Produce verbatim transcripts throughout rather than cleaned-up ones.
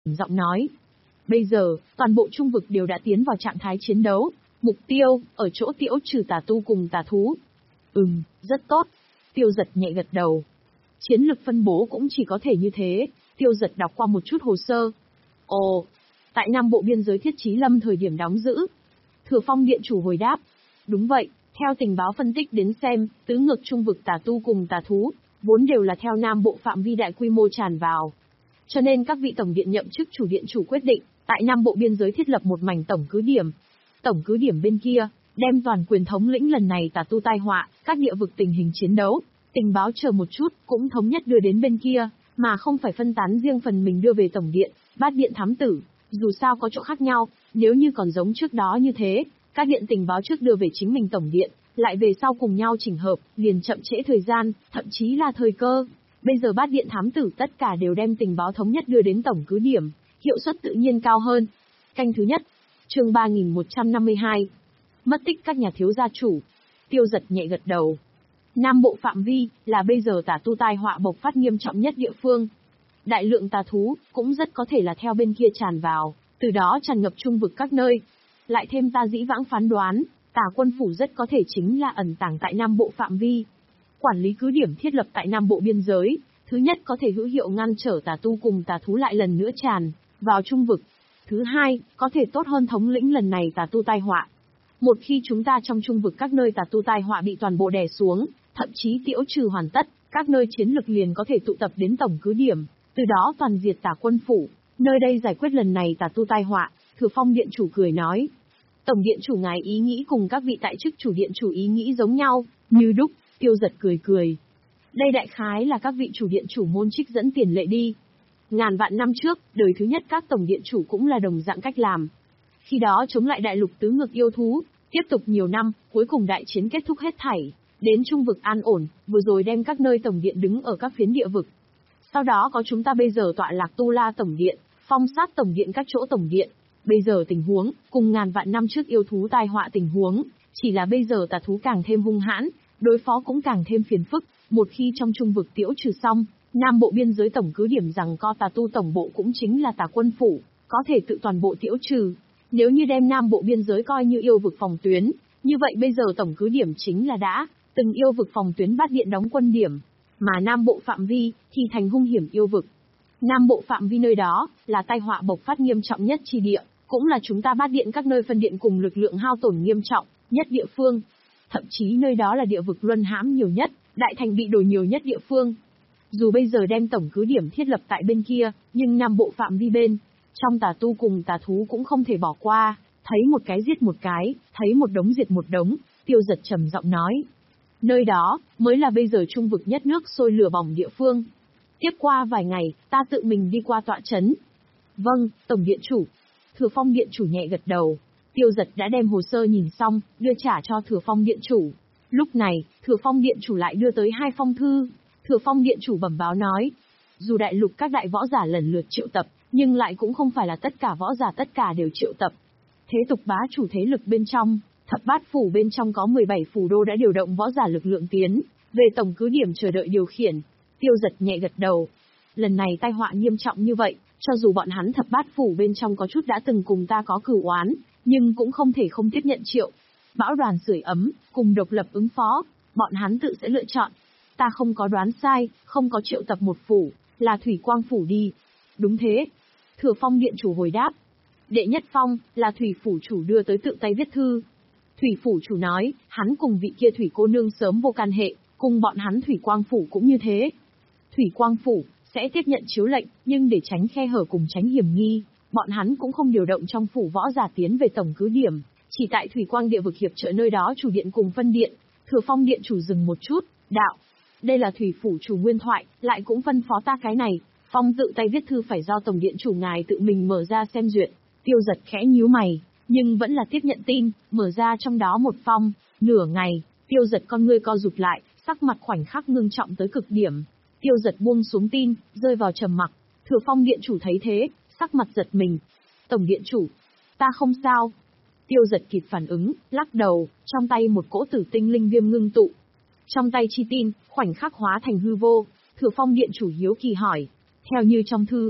giọng nói. Bây giờ, toàn bộ trung vực đều đã tiến vào trạng thái chiến đấu. Mục tiêu, ở chỗ tiễu trừ tà tu cùng tà thú. Ừm, rất tốt. Tiêu Giật nhẹ gật đầu. Chiến lực phân bố cũng chỉ có thể như thế. Tiêu Giật đọc qua một chút hồ sơ. Ồ, tại Nam Bộ biên giới Thiết Chí Lâm thời điểm đóng giữ. Thừa Phong điện chủ hồi đáp. Đúng vậy, theo tình báo phân tích đến xem, tứ ngược trung vực tà tu cùng tà thú, vốn đều là theo Nam Bộ phạm vi đại quy mô tràn vào. Cho nên các vị tổng điện nhậm chức chủ điện chủ quyết định, tại Nam Bộ biên giới thiết lập một mảnh tổng cứ điểm. Tổng cứ điểm bên kia, đem toàn quyền thống lĩnh lần này tà tu tai họa, các địa vực tình hình chiến đấu, tình báo chờ một chút, cũng thống nhất đưa đến bên kia, mà không phải phân tán riêng phần mình đưa về tổng điện, bát điện thám tử. Dù sao có chỗ khác nhau, nếu như còn giống trước đó như thế, các điện tình báo trước đưa về chính mình tổng điện, lại về sau cùng nhau chỉnh hợp, liền chậm trễ thời gian, thậm chí là thời cơ. Bây giờ bát điện thám tử tất cả đều đem tình báo thống nhất đưa đến tổng cứ điểm, hiệu suất tự nhiên cao hơn. Canh thứ nhất, chương ba nghìn một trăm năm mươi hai. Mất tích các nhà thiếu gia chủ. Tiêu Giật nhẹ gật đầu. Nam Bộ phạm vi, là bây giờ tà tu tai họa bộc phát nghiêm trọng nhất địa phương. Đại lượng tà thú, cũng rất có thể là theo bên kia tràn vào, từ đó tràn ngập trung vực các nơi. Lại thêm ta dĩ vãng phán đoán, tà quân phủ rất có thể chính là ẩn tàng tại Nam Bộ phạm vi. Quản lý cứ điểm thiết lập tại Nam Bộ biên giới, thứ nhất có thể hữu hiệu ngăn trở tà tu cùng tà thú lại lần nữa tràn vào trung vực. Thứ hai, có thể tốt hơn thống lĩnh lần này tà tu tai họa. Một khi chúng ta trong trung vực các nơi tà tu tai họa bị toàn bộ đè xuống, thậm chí tiễu trừ hoàn tất, các nơi chiến lực liền có thể tụ tập đến tổng cứ điểm, từ đó toàn diệt tà quân phủ. Nơi đây giải quyết lần này tà tu tai họa. Thừa Phong điện chủ cười nói. Tổng điện chủ ngài ý nghĩ cùng các vị tại chức chủ điện chủ ý nghĩ giống nhau, như đúc. Tiêu Giật cười cười. Đây đại khái là các vị chủ điện chủ môn trích dẫn tiền lệ đi. Ngàn vạn năm trước, đời thứ nhất các tổng điện chủ cũng là đồng dạng cách làm. Khi đó chống lại đại lục tứ ngược yêu thú, tiếp tục nhiều năm, cuối cùng đại chiến kết thúc hết thảy, đến trung vực an ổn, vừa rồi đem các nơi tổng điện đứng ở các phiến địa vực. Sau đó có chúng ta bây giờ tọa lạc Tu La tổng điện, phong sát tổng điện các chỗ tổng điện. Bây giờ tình huống, cùng ngàn vạn năm trước yêu thú tai họa tình huống, chỉ là bây giờ tà thú càng thêm hung hãn, đối phó cũng càng thêm phiền phức. Một khi trong trung vực tiễu trừ xong, Nam Bộ biên giới tổng cứ điểm rằng co tà tu tổng bộ cũng chính là tà quân phủ, có thể tự toàn bộ tiễu trừ. Nếu như đem Nam Bộ biên giới coi như yêu vực phòng tuyến, như vậy bây giờ tổng cứ điểm chính là đã từng yêu vực phòng tuyến bát điện đóng quân điểm, mà Nam Bộ phạm vi thì thành hung hiểm yêu vực. Nam Bộ phạm vi nơi đó là tai họa bộc phát nghiêm trọng nhất chi địa, cũng là chúng ta bát điện các nơi phân điện cùng lực lượng hao tổn nghiêm trọng nhất địa phương. Thậm chí nơi đó là địa vực luân hãm nhiều nhất, đại thành bị đổi nhiều nhất địa phương. Dù bây giờ đem tổng cứ điểm thiết lập tại bên kia, nhưng Nam Bộ phạm vi bên trong tà tu cùng tà thú cũng không thể bỏ qua, thấy một cái giết một cái, thấy một đống diệt một đống. Tiêu Giật trầm giọng nói. Nơi đó, mới là bây giờ trung vực nhất nước sôi lửa bỏng địa phương. Tiếp qua vài ngày, ta tự mình đi qua tọa chấn. Vâng, Tổng điện chủ. Thừa Phong điện chủ nhẹ gật đầu. Tiêu Giật đã đem hồ sơ nhìn xong, đưa trả cho Thừa Phong điện chủ. Lúc này, Thừa Phong điện chủ lại đưa tới hai phong thư. Thừa Phong điện chủ bẩm báo nói. Dù đại lục các đại võ giả lần lượt triệu tập, nhưng lại cũng không phải là tất cả võ giả tất cả đều triệu tập. Thế tục bá chủ thế lực bên trong, thập bát phủ bên trong có mười bảy phủ đô đã điều động võ giả lực lượng tiến về tổng cứ điểm chờ đợi điều khiển. Tiêu Giật nhẹ gật đầu. Lần này tai họa nghiêm trọng như vậy, cho dù bọn hắn thập bát phủ bên trong có chút đã từng cùng ta có cửu oán, nhưng cũng không thể không tiếp nhận triệu bão đoàn sưởi ấm, cùng độc lập ứng phó, bọn hắn tự sẽ lựa chọn. Ta không có đoán sai, không có triệu tập một phủ, là Thủy Quang phủ đi. Đúng thế. Thừa Phong điện chủ hồi đáp. Đệ nhất phong, là Thủy phủ chủ đưa tới tự tay viết thư. Thủy phủ chủ nói, hắn cùng vị kia Thủy cô nương sớm vô can hệ, cùng bọn hắn Thủy Quang phủ cũng như thế. Thủy Quang phủ sẽ tiếp nhận chiếu lệnh, nhưng để tránh khe hở cùng tránh hiểm nghi, bọn hắn cũng không điều động trong phủ võ giả tiến về tổng cứ điểm, chỉ tại Thủy Quang địa vực hiệp trợ nơi đó chủ điện cùng phân điện. Thừa Phong điện chủ dừng một chút, đạo. Đây là Thủy phủ chủ nguyên thoại, lại cũng phân phó ta cái này, phong tự tay viết thư phải do tổng điện chủ ngài tự mình mở ra xem duyệt. Tiêu Giật khẽ nhíu mày, nhưng vẫn là tiếp nhận tin, mở ra trong đó một phong. Nửa ngày, Tiêu Giật con ngươi co rụt lại, sắc mặt khoảnh khắc ngưng trọng tới cực điểm. Tiêu Giật buông xuống tin, rơi vào trầm mặc. Thừa Phong điện chủ thấy thế, sắc mặt giật mình. Tổng điện chủ, ta không sao. Tiêu Giật kịp phản ứng, lắc đầu, trong tay một cỗ tử tinh linh viêm ngưng tụ. Trong tay chi tin, khoảnh khắc hóa thành hư vô. Thừa Phong điện chủ hiếu kỳ hỏi. Theo như trong thư,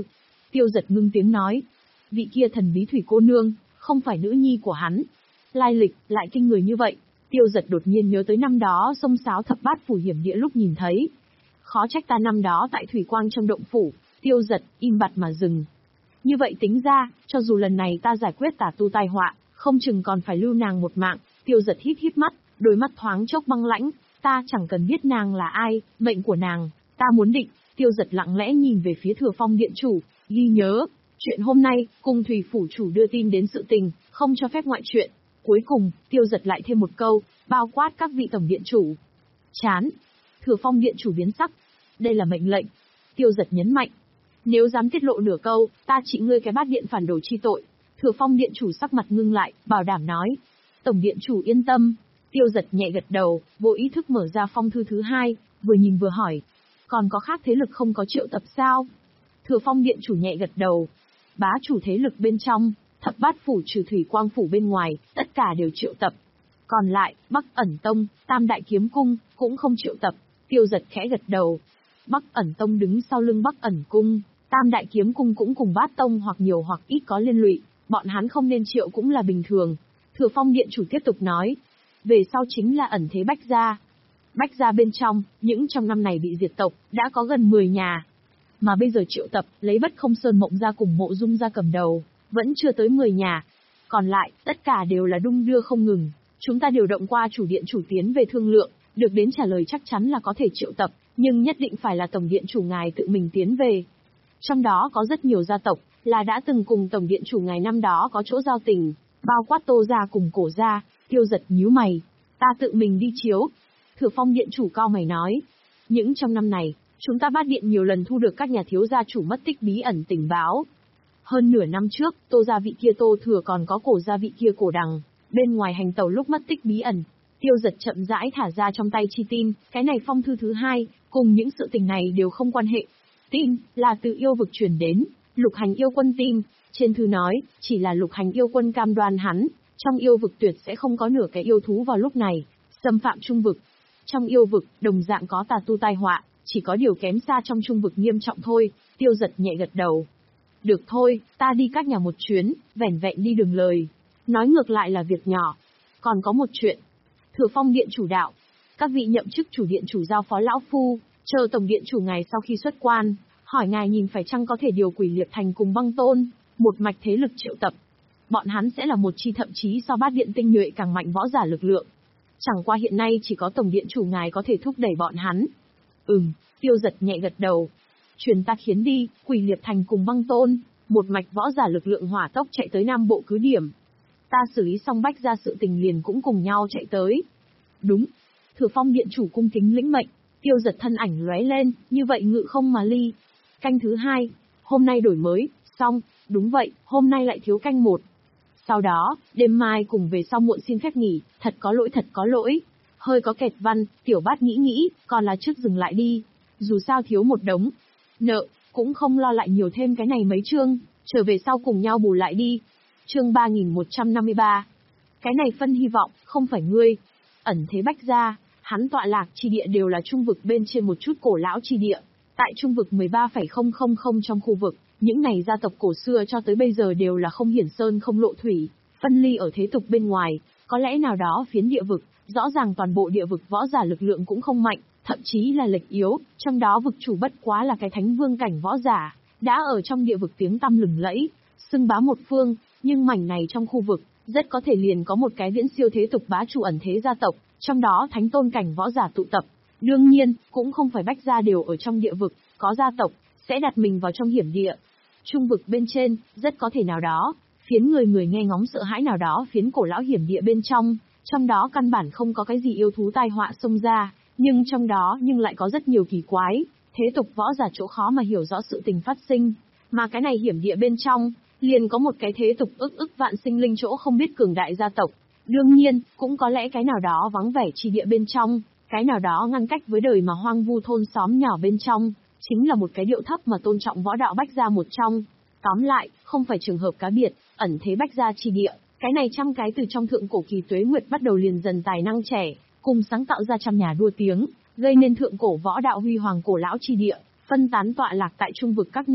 Tiêu Giật ngưng tiếng nói. Vị kia thần bí thủy cô nương, không phải nữ nhi của hắn. Lai lịch, lại kinh người như vậy. Tiêu Giật đột nhiên nhớ tới năm đó sông sáo thập bát phủ hiểm địa lúc nhìn thấy. Khó trách ta năm đó tại thủy quang trong động phủ. Tiêu Giật, im bặt mà dừng. Như vậy tính ra, cho dù lần này ta giải quyết tà tu tai họa, không chừng còn phải lưu nàng một mạng. Tiêu Giật híp híp mắt, đôi mắt thoáng chốc băng lãnh. Ta chẳng cần biết nàng là ai, mệnh của nàng, ta muốn định. Tiêu Giật lặng lẽ nhìn về phía Thừa Phong điện chủ, ghi nhớ. Chuyện hôm nay, cùng Thủy phủ chủ đưa tin đến sự tình, không cho phép ngoại chuyện. Cuối cùng, Tiêu Giật lại thêm một câu, bao quát các vị tổng điện chủ. Chán. Thừa Phong điện chủ biến sắc. Đây là mệnh lệnh. Tiêu Giật nhấn mạnh. Nếu dám tiết lộ nửa câu, ta trị ngươi cái bát điện phản đồ chi tội. Thừa Phong điện chủ sắc mặt ngưng lại, bảo đảm nói. Tổng điện chủ yên tâm. Tiêu Giật nhẹ gật đầu, vô ý thức mở ra phong thư thứ hai, vừa nhìn vừa hỏi. Còn có khác thế lực không có triệu tập sao? Thừa Phong điện chủ nhẹ gật đầu. Bá chủ thế lực bên trong, thập bát phủ trừ thủy quang phủ bên ngoài, tất cả đều triệu tập. Còn lại, Bắc ẩn tông, Tam đại kiếm cung, cũng không triệu tập. Tiêu Giật khẽ gật đầu. Bắc ẩn tông đứng sau lưng Bắc ẩn cung, Tam đại kiếm cung cũng cùng bát tông hoặc nhiều hoặc ít có liên lụy, bọn hắn không nên triệu cũng là bình thường. Thừa Phong điện chủ tiếp tục nói. Về sau chính là ẩn thế Bách gia. Bách gia bên trong, những trong năm này bị diệt tộc, đã có gần mười nhà. Mà bây giờ triệu tập, lấy Bất Không Sơn Mộng gia cùng Mộ Dung gia cầm đầu, vẫn chưa tới mười nhà. Còn lại, tất cả đều là đung đưa không ngừng. Chúng ta điều động qua chủ điện chủ tiến về thương lượng, được đến trả lời chắc chắn là có thể triệu tập, nhưng nhất định phải là tổng điện chủ ngài tự mình tiến về. Trong đó có rất nhiều gia tộc, là đã từng cùng tổng điện chủ ngài năm đó có chỗ giao tình, bao quát Tô gia cùng Cổ gia. Tiêu Giật nhíu mày. Ta tự mình đi chiếu. Thừa Phong điện chủ cao mày nói. Những trong năm này, chúng ta bát điện nhiều lần thu được các nhà thiếu gia chủ mất tích bí ẩn tình báo. Hơn nửa năm trước, Tô gia vị kia Tô Thừa còn có Cổ gia vị kia Cổ Đằng, bên ngoài hành tẩu lúc mất tích bí ẩn. Tiêu Giật chậm rãi thả ra trong tay chi tin, cái này phong thư thứ hai, cùng những sự tình này đều không quan hệ. Tin, là từ yêu vực truyền đến, Lục Hành yêu quân tin, trên thư nói, chỉ là Lục Hành yêu quân cam đoan hắn, trong yêu vực tuyệt sẽ không có nửa cái yêu thú vào lúc này, xâm phạm trung vực. Trong yêu vực, đồng dạng có tà tu tai họa, chỉ có điều kém xa trong trung vực nghiêm trọng thôi. Tiêu Giật nhẹ gật đầu. Được thôi, ta đi các nhà một chuyến, vẻn vẹn đi đường lời. Nói ngược lại là việc nhỏ. Còn có một chuyện. Thừa Phong điện chủ đạo. Các vị nhậm chức chủ điện chủ giao phó lão phu, chờ tổng điện chủ ngài sau khi xuất quan, hỏi ngài nhìn phải chăng có thể điều Quỷ Liệt Thành cùng Băng Tôn, một mạch thế lực triệu tập. Bọn hắn sẽ là một chi thậm chí so bát điện tinh nhuệ càng mạnh võ giả lực lượng. Chẳng qua hiện nay chỉ có tổng điện chủ ngài có thể thúc đẩy bọn hắn. Ừm, Tiêu Giật nhẹ gật đầu. Truyền ta khiến đi, Quỷ Liệt Thành cùng Băng Tôn, một mạch võ giả lực lượng hỏa tốc chạy tới Nam Bộ cứ điểm. Ta xử lý xong Bách ra sự tình liền cũng cùng nhau chạy tới. Đúng. Thừa Phong điện chủ cung kính lĩnh mệnh. Tiêu Giật thân ảnh lóe lên, như vậy ngự không mà ly. Canh thứ hai, hôm nay đổi mới, xong, đúng vậy, hôm nay lại thiếu canh một. Sau đó, đêm mai cùng về sau muộn xin phép nghỉ, thật có lỗi thật có lỗi. Hơi có kẹt văn, Tiểu Bát nghĩ nghĩ, còn là trước dừng lại đi. Dù sao thiếu một đống nợ, cũng không lo lại nhiều thêm cái này mấy chương, trở về sau cùng nhau bù lại đi. Chương ba nghìn một trăm năm mươi ba. Cái này phân hy vọng, không phải ngươi. Ẩn thế Bách gia, hắn tọa lạc chi địa đều là trung vực bên trên một chút cổ lão chi địa. Tại trung vực mười ba phẩy không không không trong khu vực, những này gia tộc cổ xưa cho tới bây giờ đều là không hiển sơn không lộ thủy, phân ly ở thế tục bên ngoài, có lẽ nào đó phiến địa vực, rõ ràng toàn bộ địa vực võ giả lực lượng cũng không mạnh, thậm chí là lệch yếu, trong đó vực chủ bất quá là cái thánh vương cảnh võ giả, đã ở trong địa vực tiếng tăm lừng lẫy, xưng bá một phương, nhưng mảnh này trong khu vực, rất có thể liền có một cái viễn siêu thế tục bá chủ ẩn thế gia tộc, trong đó thánh tôn cảnh võ giả tụ tập. Đương nhiên, cũng không phải Bách gia đều ở trong địa vực, có gia tộc, sẽ đặt mình vào trong hiểm địa. Trung vực bên trên, rất có thể nào đó, phiến người người nghe ngóng sợ hãi nào đó phiến cổ lão hiểm địa bên trong, trong đó căn bản không có cái gì yêu thú tai họa xông ra, nhưng trong đó nhưng lại có rất nhiều kỳ quái, thế tục võ giả chỗ khó mà hiểu rõ sự tình phát sinh, mà cái này hiểm địa bên trong, liền có một cái thế tục ức ức vạn sinh linh chỗ không biết cường đại gia tộc. Đương nhiên, cũng có lẽ cái nào đó vắng vẻ chi địa bên trong, cái nào đó ngăn cách với đời mà hoang vu thôn xóm nhỏ bên trong, chính là một cái điệu thấp mà tôn trọng võ đạo Bách gia một trong. Tóm lại, không phải trường hợp cá biệt, ẩn thế Bách gia chi địa, cái này trăm cái từ trong thượng cổ kỳ tuế nguyệt bắt đầu liền dần tài năng trẻ, cùng sáng tạo ra trăm nhà đua tiếng, gây nên thượng cổ võ đạo huy hoàng cổ lão chi địa, phân tán tọa lạc tại trung vực các nơi.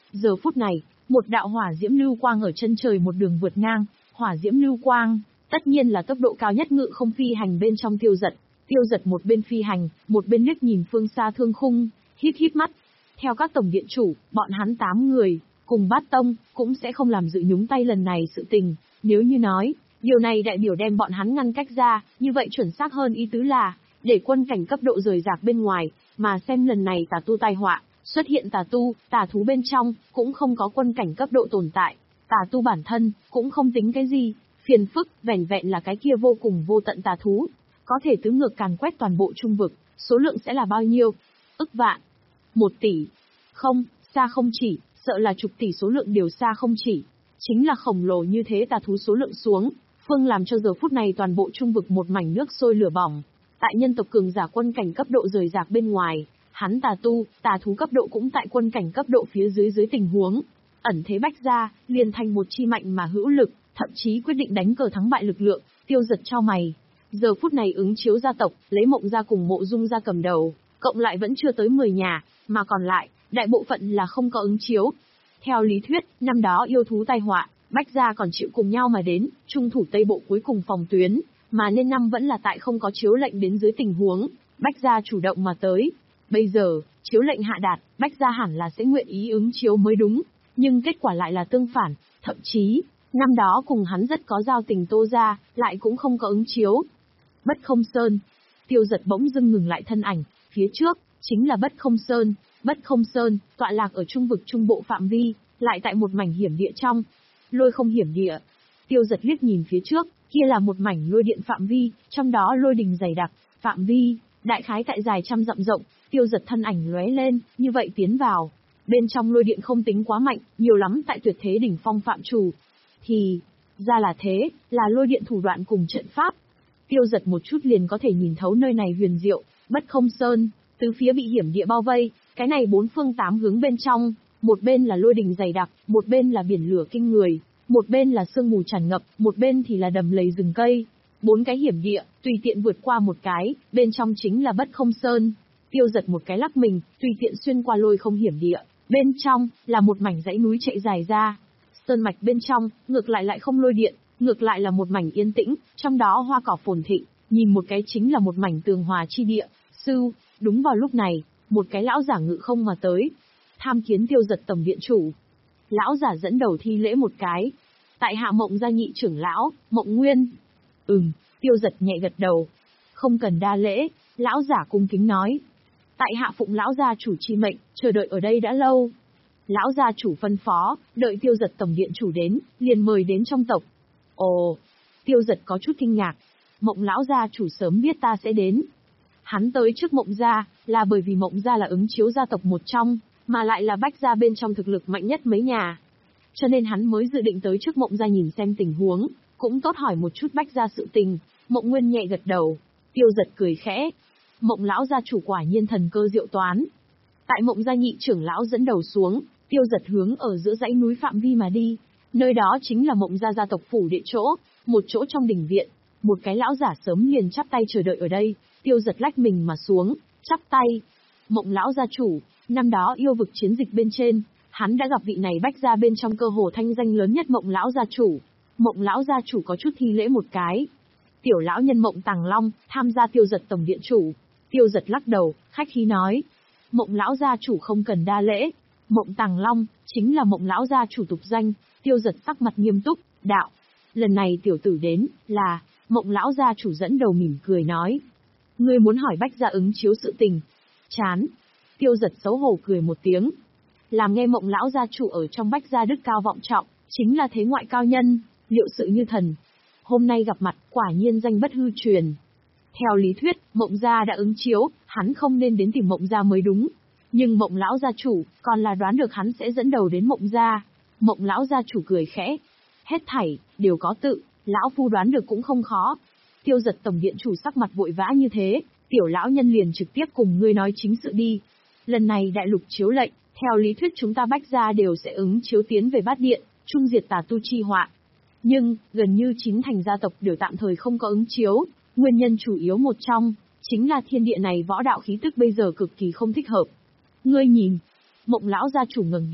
Giờ phút này, một đạo hỏa diễm lưu quang ở chân trời một đường vượt ngang, hỏa diễm lưu quang, tất nhiên là tốc độ cao nhất ngự không phi hành bên trong Tiêu Dật. Tiêu Dật một bên phi hành, một bên liếc nhìn phương xa thương khung, híp híp mắt. Theo các tổng điện chủ, bọn hắn tám người, cùng Bát Tông, cũng sẽ không làm dự nhúng tay lần này sự tình. Nếu như nói, điều này đại biểu đem bọn hắn ngăn cách ra, như vậy chuẩn xác hơn ý tứ là, để quân cảnh cấp độ rời rạc bên ngoài, mà xem lần này tà tu tai họa, xuất hiện tà tu, tà thú bên trong, cũng không có quân cảnh cấp độ tồn tại. Tà tu bản thân, cũng không tính cái gì, phiền phức, vẻn vẹn là cái kia vô cùng vô tận tà thú. Có thể tứ ngược càn quét toàn bộ trung vực, số lượng sẽ là bao nhiêu? Ức vạn, một tỷ, không, xa không chỉ, sợ là chục tỷ số lượng đều xa không chỉ. Chính là khổng lồ như thế tà thú số lượng xuống, phương làm cho giờ phút này toàn bộ trung vực một mảnh nước sôi lửa bỏng. Tại nhân tộc cường giả quân cảnh cấp độ rời rạc bên ngoài, hắn tà tu, tà thú cấp độ cũng tại quân cảnh cấp độ phía dưới dưới tình huống. Ẩn thế bách ra, liền thành một chi mạnh mà hữu lực, thậm chí quyết định đánh cờ thắng bại lực lượng. Tiêu Dật cho mày. Giờ phút này ứng chiếu gia tộc, lấy Mộng gia cùng Mộ Dung gia cầm đầu, cộng lại vẫn chưa tới mười nhà, mà còn lại, đại bộ phận là không có ứng chiếu. Theo lý thuyết, năm đó yêu thú tai họa, bách gia còn chịu cùng nhau mà đến, trung thủ Tây Bộ cuối cùng phòng tuyến, mà nên năm vẫn là tại không có chiếu lệnh đến dưới tình huống, bách gia chủ động mà tới. Bây giờ, chiếu lệnh hạ đạt, bách gia hẳn là sẽ nguyện ý ứng chiếu mới đúng, nhưng kết quả lại là tương phản, thậm chí, năm đó cùng hắn rất có giao tình Tô gia, lại cũng không có ứng chiếu. Bất Không Sơn. Tiêu Dật bỗng dưng ngừng lại thân ảnh, phía trước, chính là Bất Không Sơn. Bất Không Sơn, tọa lạc ở trung vực trung bộ phạm vi, lại tại một mảnh hiểm địa trong. Lôi không hiểm địa. Tiêu Dật liếc nhìn phía trước, kia là một mảnh lôi điện phạm vi, trong đó lôi đình dày đặc, phạm vi, đại khái tại dài trăm dặm rộng. Tiêu Dật thân ảnh lóe lên, như vậy tiến vào. Bên trong lôi điện không tính quá mạnh, nhiều lắm tại tuyệt thế đỉnh phong phạm chủ. Thì, ra là thế, là lôi điện thủ đoạn cùng trận pháp. Tiêu Dật một chút liền có thể nhìn thấu nơi này huyền diệu, Bất Không Sơn, tứ phía bị hiểm địa bao vây, cái này bốn phương tám hướng bên trong, một bên là lôi đình dày đặc, một bên là biển lửa kinh người, một bên là sương mù tràn ngập, một bên thì là đầm lầy rừng cây. Bốn cái hiểm địa, tùy tiện vượt qua một cái, bên trong chính là Bất Không Sơn. Tiêu Dật một cái lắc mình, tùy tiện xuyên qua lôi không hiểm địa, bên trong là một mảnh dãy núi chạy dài ra. Sơn mạch bên trong, ngược lại lại không lôi điện, ngược lại là một mảnh yên tĩnh, trong đó hoa cỏ phồn thịnh, nhìn một cái chính là một mảnh tường hòa chi địa. Sư, đúng vào lúc này, một cái lão giả ngự không mà tới, tham kiến Tiêu Dật tổng điện chủ. Lão giả dẫn đầu thi lễ một cái. Tại hạ Mộng gia nhị trưởng lão, Mộng Nguyên. Ừm, Tiêu Dật nhẹ gật đầu. Không cần đa lễ, lão giả cung kính nói. Tại hạ phụng lão gia chủ chi mệnh, chờ đợi ở đây đã lâu. Lão gia chủ phân phó, đợi Tiêu Dật tổng điện chủ đến, liền mời đến trong tộc. Ồ, Tiêu Dật có chút kinh ngạc. Mộng lão gia chủ sớm biết ta sẽ đến. Hắn tới trước Mộng gia, là bởi vì Mộng gia là ứng chiếu gia tộc một trong, mà lại là bách gia bên trong thực lực mạnh nhất mấy nhà. Cho nên hắn mới dự định tới trước Mộng gia nhìn xem tình huống, cũng tốt hỏi một chút bách gia sự tình. Mộng Nguyên nhẹ gật đầu. Tiêu Dật cười khẽ. Mộng lão gia chủ quả nhiên thần cơ diệu toán. Tại Mộng gia nhị trưởng lão dẫn đầu xuống, Tiêu Dật hướng ở giữa dãy núi phạm vi mà đi. Nơi đó chính là Mộng gia gia tộc phủ địa chỗ, một chỗ trong đình viện. Một cái lão giả sớm liền chắp tay chờ đợi ở đây. Tiêu Dật lách mình mà xuống, chắp tay. Mộng lão gia chủ, năm đó yêu vực chiến dịch bên trên, hắn đã gặp vị này bách gia bên trong cơ hồ thanh danh lớn nhất Mộng lão gia chủ. Mộng lão gia chủ có chút thi lễ một cái. Tiểu lão nhân Mộng Tàng Long, tham gia Tiêu Dật tổng điện chủ. Tiêu Dật lắc đầu, khách khí nói. Mộng lão gia chủ không cần đa lễ. Mộng Tàng Long, chính là Mộng lão gia chủ tục danh. Tiêu Dật sắc mặt nghiêm túc, đạo. Lần này tiểu tử đến, là, Mộng lão gia chủ dẫn đầu mỉm cười nói. Ngươi muốn hỏi bách gia ứng chiếu sự tình. Chán. Tiêu Dật xấu hổ cười một tiếng. Làm nghe Mộng lão gia chủ ở trong bách gia đức cao vọng trọng, chính là thế ngoại cao nhân, liệu sự như thần. Hôm nay gặp mặt, quả nhiên danh bất hư truyền. Theo lý thuyết, Mộng gia đã ứng chiếu, hắn không nên đến tìm Mộng gia mới đúng. Nhưng Mộng lão gia chủ, còn là đoán được hắn sẽ dẫn đầu đến Mộng gia. Mộng lão gia chủ cười khẽ. Hết thảy, đều có tự, lão phu đoán được cũng không khó. Tiêu Dật tổng điện chủ sắc mặt vội vã như thế, tiểu lão nhân liền trực tiếp cùng ngươi nói chính sự đi. Lần này đại lục chiếu lệnh, theo lý thuyết chúng ta bách gia đều sẽ ứng chiếu tiến về bát điện, trung diệt tà tu chi họa. Nhưng, gần như chín thành gia tộc đều tạm thời không có ứng chiếu, nguyên nhân chủ yếu một trong, chính là thiên địa này võ đạo khí tức bây giờ cực kỳ không thích hợp. Ngươi nhìn, Mộng lão gia chủ ngẩng đầu,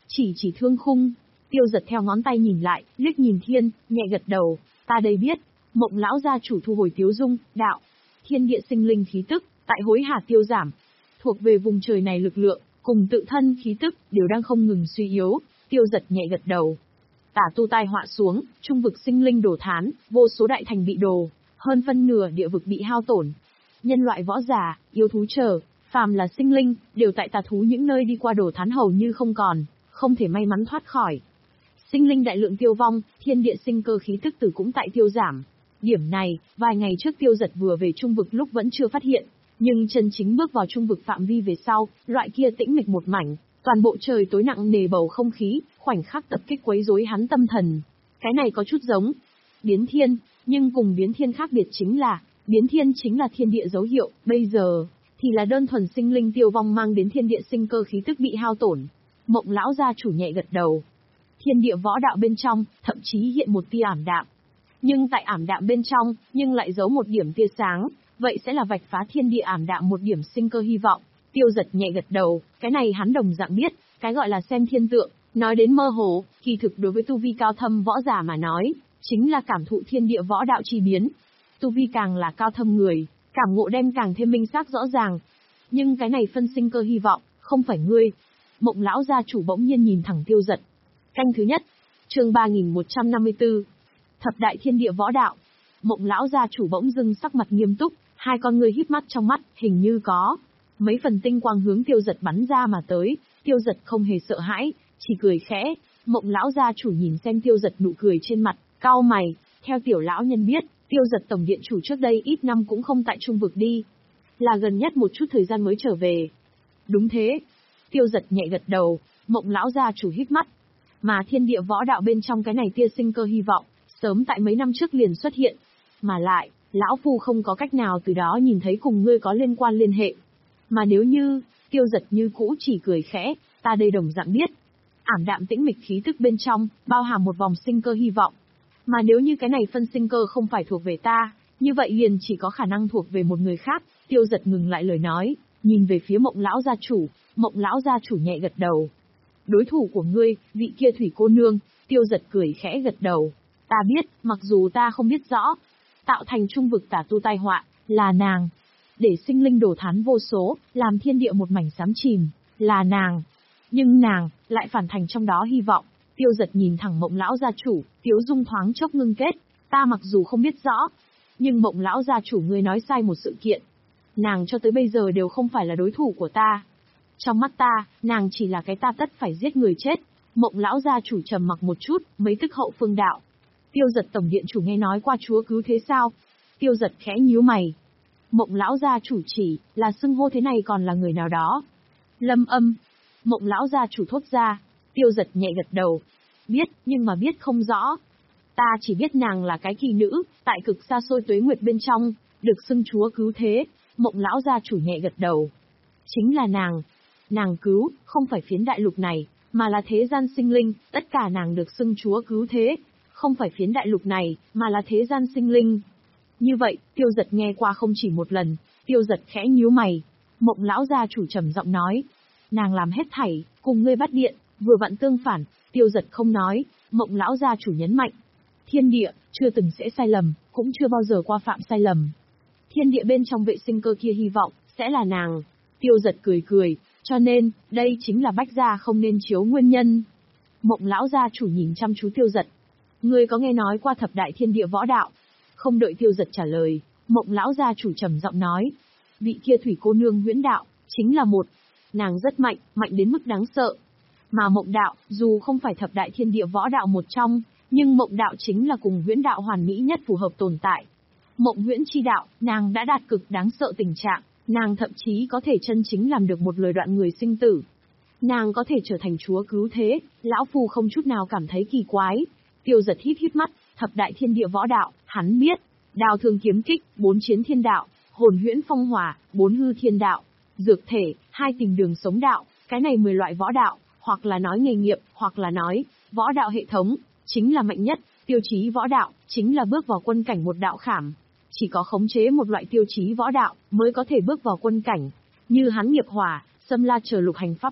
Chỉ chỉ thương khung. Tiêu Giật theo ngón tay nhìn lại, liếc nhìn thiên, nhẹ gật đầu, ta đây biết. Mộng lão gia chủ thu hồi tiếu dung, đạo. Thiên địa sinh linh khí tức, tại hối hả tiêu giảm. Thuộc về vùng trời này lực lượng, cùng tự thân khí tức, đều đang không ngừng suy yếu. Tiêu Giật nhẹ gật đầu. Tả tu tai họa xuống, trung vực sinh linh đổ thán, vô số đại thành bị đổ, hơn phân nửa địa vực bị hao tổn. Nhân loại võ giả, yêu thú trở, phàm là sinh linh, đều tại tà thú những nơi đi qua đổ thán hầu như không còn, không thể may mắn thoát khỏi. Sinh linh đại lượng tiêu vong, thiên địa sinh cơ khí tức tử cũng tại tiêu giảm. Điểm này, vài ngày trước Tiêu Giật vừa về trung vực lúc vẫn chưa phát hiện, nhưng chân chính bước vào trung vực phạm vi về sau, loại kia tĩnh mịch một mảnh, toàn bộ trời tối nặng nề bầu không khí, khoảnh khắc tập kích quấy rối hắn tâm thần. Cái này có chút giống biến thiên, nhưng cùng biến thiên khác biệt chính là, biến thiên chính là thiên địa dấu hiệu, bây giờ thì là đơn thuần sinh linh tiêu vong mang đến thiên địa sinh cơ khí tức bị hao tổn. Mộng lão gia chủ nhẹ gật đầu. Thiên địa võ đạo bên trong, thậm chí hiện một tia ảm đạm. Nhưng tại ảm đạm bên trong, nhưng lại giấu một điểm tia sáng, vậy sẽ là vạch phá thiên địa ảm đạm một điểm sinh cơ hy vọng. Tiêu Giật nhẹ gật đầu, cái này hắn đồng dạng biết, cái gọi là xem thiên tượng, nói đến mơ hồ, kỳ thực đối với tu vi cao thâm võ giả mà nói, chính là cảm thụ thiên địa võ đạo chi biến. Tu vi càng là cao thâm người, cảm ngộ đem càng thêm minh xác rõ ràng. Nhưng cái này phân sinh cơ hy vọng, không phải ngươi. Mộng lão gia chủ bỗng nhiên nhìn thẳng Tiêu Giật. Canh thứ nhất, chương ba nghìn một trăm năm mươi tư. Thập đại thiên địa võ đạo. Mộng lão gia chủ bỗng dưng sắc mặt nghiêm túc, hai con người híp mắt trong mắt, hình như có mấy phần tinh quang hướng Tiêu Giật bắn ra mà tới. Tiêu Giật không hề sợ hãi, chỉ cười khẽ. Mộng lão gia chủ nhìn xem Tiêu Giật nụ cười trên mặt, cau mày. Theo tiểu lão nhân biết, Tiêu Giật tổng điện chủ trước đây ít năm cũng không tại trung vực đi, là gần nhất một chút thời gian mới trở về. Đúng thế. Tiêu Giật nhẹ gật đầu. Mộng lão gia chủ híp mắt. Mà thiên địa võ đạo bên trong cái này tia sinh cơ hy vọng, sớm tại mấy năm trước liền xuất hiện. Mà lại, lão phu không có cách nào từ đó nhìn thấy cùng ngươi có liên quan liên hệ. Mà nếu như, Tiêu Giật như cũ chỉ cười khẽ, ta đây đồng dạng biết. Ảm đạm tĩnh mịch khí tức bên trong, bao hàm một vòng sinh cơ hy vọng. Mà nếu như cái này phân sinh cơ không phải thuộc về ta, như vậy liền chỉ có khả năng thuộc về một người khác. Tiêu Giật ngừng lại lời nói, nhìn về phía Mộng lão gia chủ. Mộng lão gia chủ nhẹ gật đầu. Đối thủ của ngươi, vị kia thủy cô nương. Tiêu Giật cười khẽ gật đầu. Ta biết, mặc dù ta không biết rõ, tạo thành trung vực tả tu tai họa, là nàng. Để sinh linh đổ thán vô số, làm thiên địa một mảnh xám chìm, là nàng. Nhưng nàng, lại phản thành trong đó hy vọng. Tiêu Giật nhìn thẳng Mộng lão gia chủ, tiếu dung thoáng chốc ngưng kết. Ta mặc dù không biết rõ, nhưng Mộng lão gia chủ ngươi nói sai một sự kiện. Nàng cho tới bây giờ đều không phải là đối thủ của ta. Trong mắt ta, nàng chỉ là cái ta tất phải giết người chết. Mộng lão gia chủ trầm mặc một chút, mấy tức hậu phương đạo. Tiêu Giật tổng điện chủ nghe nói qua chúa cứu thế sao? Tiêu Giật khẽ nhíu mày. Mộng lão gia chủ chỉ, là xưng hô thế này còn là người nào đó. Lâm Âm. Mộng lão gia chủ thốt ra. Tiêu Giật nhẹ gật đầu. Biết, nhưng mà biết không rõ. Ta chỉ biết nàng là cái kỳ nữ, tại cực xa xôi tuế nguyệt bên trong, được xưng chúa cứu thế. Mộng lão gia chủ nhẹ gật đầu. Chính là nàng. Nàng cứu, không phải phiến đại lục này, mà là thế gian sinh linh, tất cả nàng được xưng chúa cứu thế. Không phải phiến đại lục này, mà là thế gian sinh linh. Như vậy, Tiêu Giật nghe qua không chỉ một lần. Tiêu Giật khẽ nhíu mày. Mộng lão gia chủ trầm giọng nói. Nàng làm hết thảy, cùng ngươi bắt điện, vừa vặn tương phản. Tiêu Giật không nói. Mộng lão gia chủ nhấn mạnh. Thiên địa, chưa từng sẽ sai lầm, cũng chưa bao giờ qua phạm sai lầm. Thiên địa bên trong vệ sinh cơ kia hy vọng, sẽ là nàng. Tiêu Giật cười cười. Cho nên, đây chính là bách gia không nên chiếu nguyên nhân. Mộng lão gia chủ nhìn chăm chú Tiêu Giật. Ngươi có nghe nói qua thập đại thiên địa võ đạo? Không đợi Tiêu Giật trả lời, Mộng lão gia chủ trầm giọng nói. Vị kia thủy cô nương huyễn đạo, chính là một. Nàng rất mạnh, mạnh đến mức đáng sợ. Mà mộng đạo, dù không phải thập đại thiên địa võ đạo một trong, nhưng mộng đạo chính là cùng huyễn đạo hoàn mỹ nhất phù hợp tồn tại. Mộng huyễn chi đạo, nàng đã đạt cực đáng sợ tình trạng, nàng thậm chí có thể chân chính làm được một lời đoạn người sinh tử. Nàng có thể trở thành chúa cứu thế, lão phu không chút nào cảm thấy kỳ quái. Tiêu Giật híp híp mắt, thập đại thiên địa võ đạo, hắn biết. Đao thương kiếm kích, bốn chiến thiên đạo, hồn huyễn phong hỏa, bốn hư thiên đạo, dược thể, hai tìm đường sống đạo, cái này mười loại võ đạo, hoặc là nói nghề nghiệp, hoặc là nói, võ đạo hệ thống, chính là mạnh nhất. Tiêu chí võ đạo, chính là bước vào quân cảnh một đạo khảm. Chỉ có khống chế một loại tiêu chí võ đạo, mới có thể bước vào quân cảnh. Như hắn nghiệp hỏa, xâm la chờ lục hành pháp tắc,